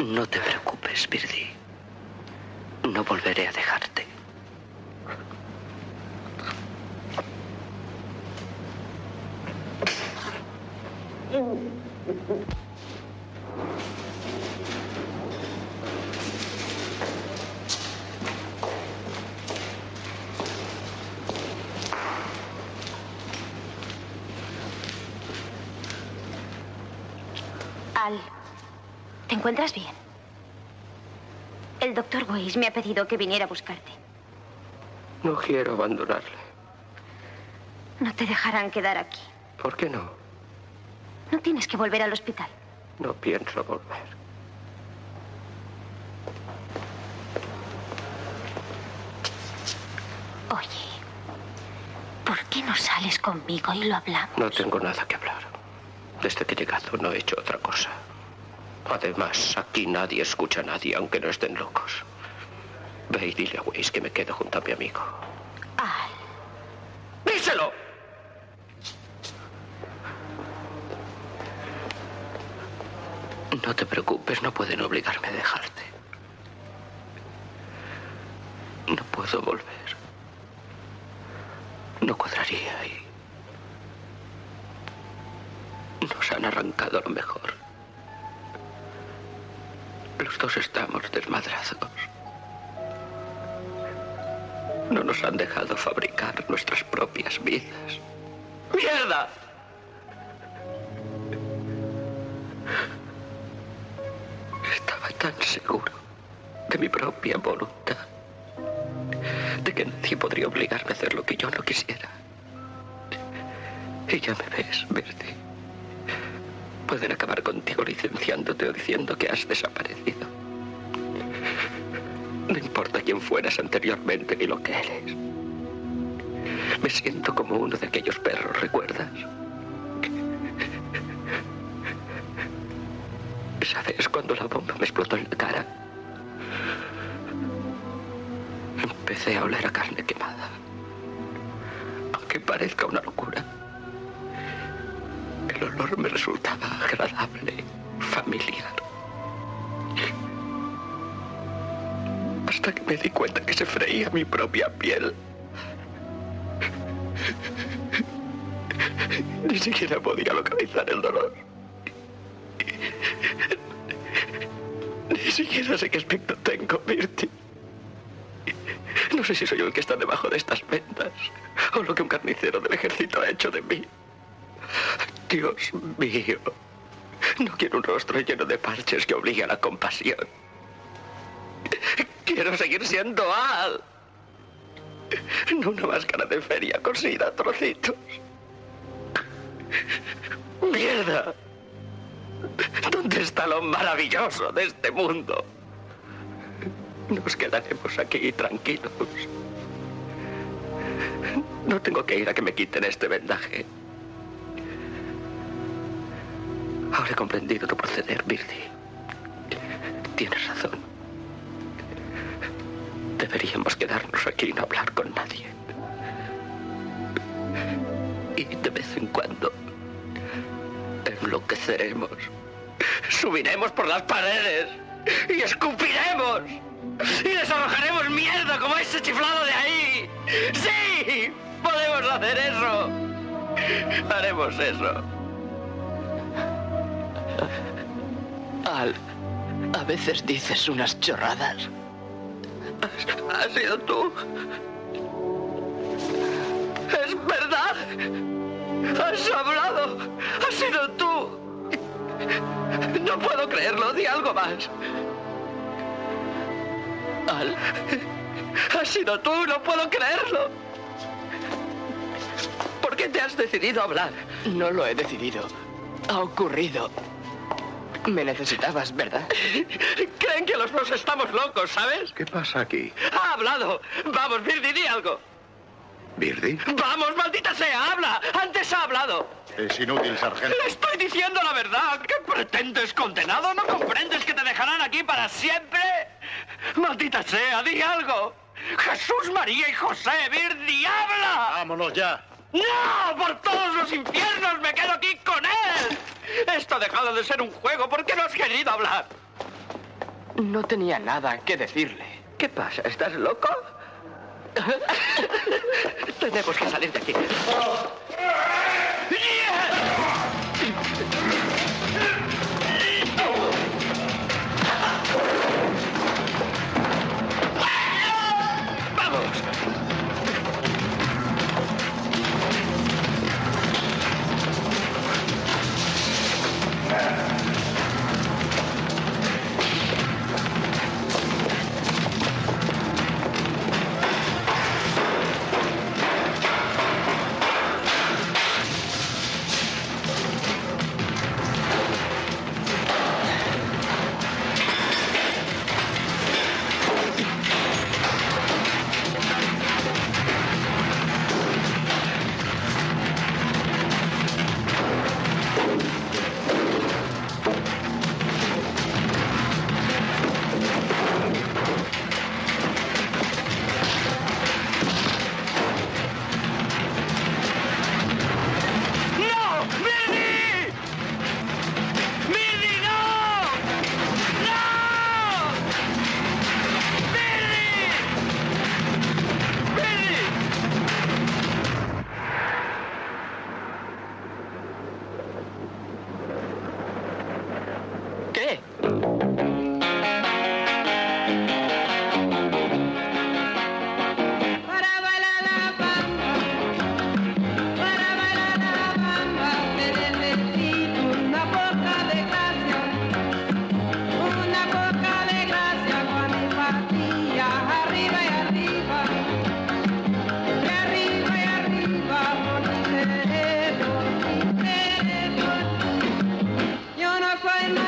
No te preocupes, Birdie. No volveré a dejarte. Al, ¿te encuentras bien? El doctor Weiss me ha pedido que viniera a buscarte. No quiero abandonarle. No te dejarán quedar aquí. ¿Por qué no? No tienes que volver al hospital. No pienso volver. Oye, ¿por qué no sales conmigo y lo hablamos? No tengo nada que hablar. Desde que he llegado no he hecho otra cosa. Además, aquí nadie escucha a nadie, aunque no estén locos. Ve y dile a Weiss que me quedo junto a mi amigo. Al. ¡Díselo! No te preocupes, no pueden obligarme a dejarte. No puedo volver. No cuadraría ahí. Nos han arrancado lo mejor. Los dos estamos desmadrados. No nos han dejado fabricar nuestras propias vidas. ¡Mierda! Estaba tan seguro de mi propia voluntad, de que nadie podría obligarme a hacer lo que yo no quisiera. Y ya me ves, Birdie. Pueden acabar contigo licenciándote o diciendo que has desaparecido. No importa quién fueras anteriormente ni lo que eres. Me siento como uno de aquellos perros, ¿recuerdas? ¿Sabes cuando la bomba me explotó en la cara? Empecé a oler a carne quemada. Aunque parezca una locura, el olor me resultaba agradable, familiar. Hasta que me di cuenta que se freía mi propia piel. Ni siquiera podía localizar el dolor. Ni siquiera sé qué aspecto tengo, Birdie. No sé si soy el que está debajo de estas vendas o lo que un carnicero del ejército ha hecho de mí. Dios mío. No quiero un rostro lleno de parches que obligue a la compasión. Quiero seguir siendo Al. No una máscara de feria cosida a trocitos. ¡Mierda! ¿Dónde está lo maravilloso de este mundo? Nos quedaremos aquí tranquilos. No tengo que ir a que me quiten este vendaje. Ahora he comprendido tu proceder, Birdie. Tienes razón. Deberíamos quedarnos aquí y no hablar con nadie. Y de vez en cuando enloqueceremos. Subiremos por las paredes y escupiremos. Y les arrojaremos mierda como ese chiflado de ahí. ¡Sí! ¡Podemos hacer eso! Haremos eso. Al, a veces dices unas chorradas. ¿Has sido tú? ¡Es verdad! ¡Has hablado! ¡Has sido tú! No puedo creerlo. Di algo más. Al, has sido tú. No puedo creerlo. ¿Por qué te has decidido a hablar? No lo he decidido. Ha ocurrido. Me necesitabas, ¿verdad? Creen que los dos estamos locos, ¿sabes? ¿Qué pasa aquí? ¡Ha hablado! Vamos, Birdie, di algo. ¿Birdie? ¡Vamos, maldita sea! ¡Habla! ¡Antes ha hablado! Es inútil, sargento. ¡Le estoy diciendo la verdad! ¿Qué pretendes, condenado? ¿No comprendes que te dejarán aquí para siempre? ¡Maldita sea! ¡Di algo! ¡Jesús, María y José! ¡Birdie, habla! ¡Vámonos ya! ¡No! ¡Por todos los infiernos me quedo aquí con él! Esto ha dejado de ser un juego. ¿Por qué no has querido hablar? No tenía nada que decirle. ¿Qué pasa? ¿Estás loco? Tenemos que salir de aquí. ¡Vamos! Yo no soy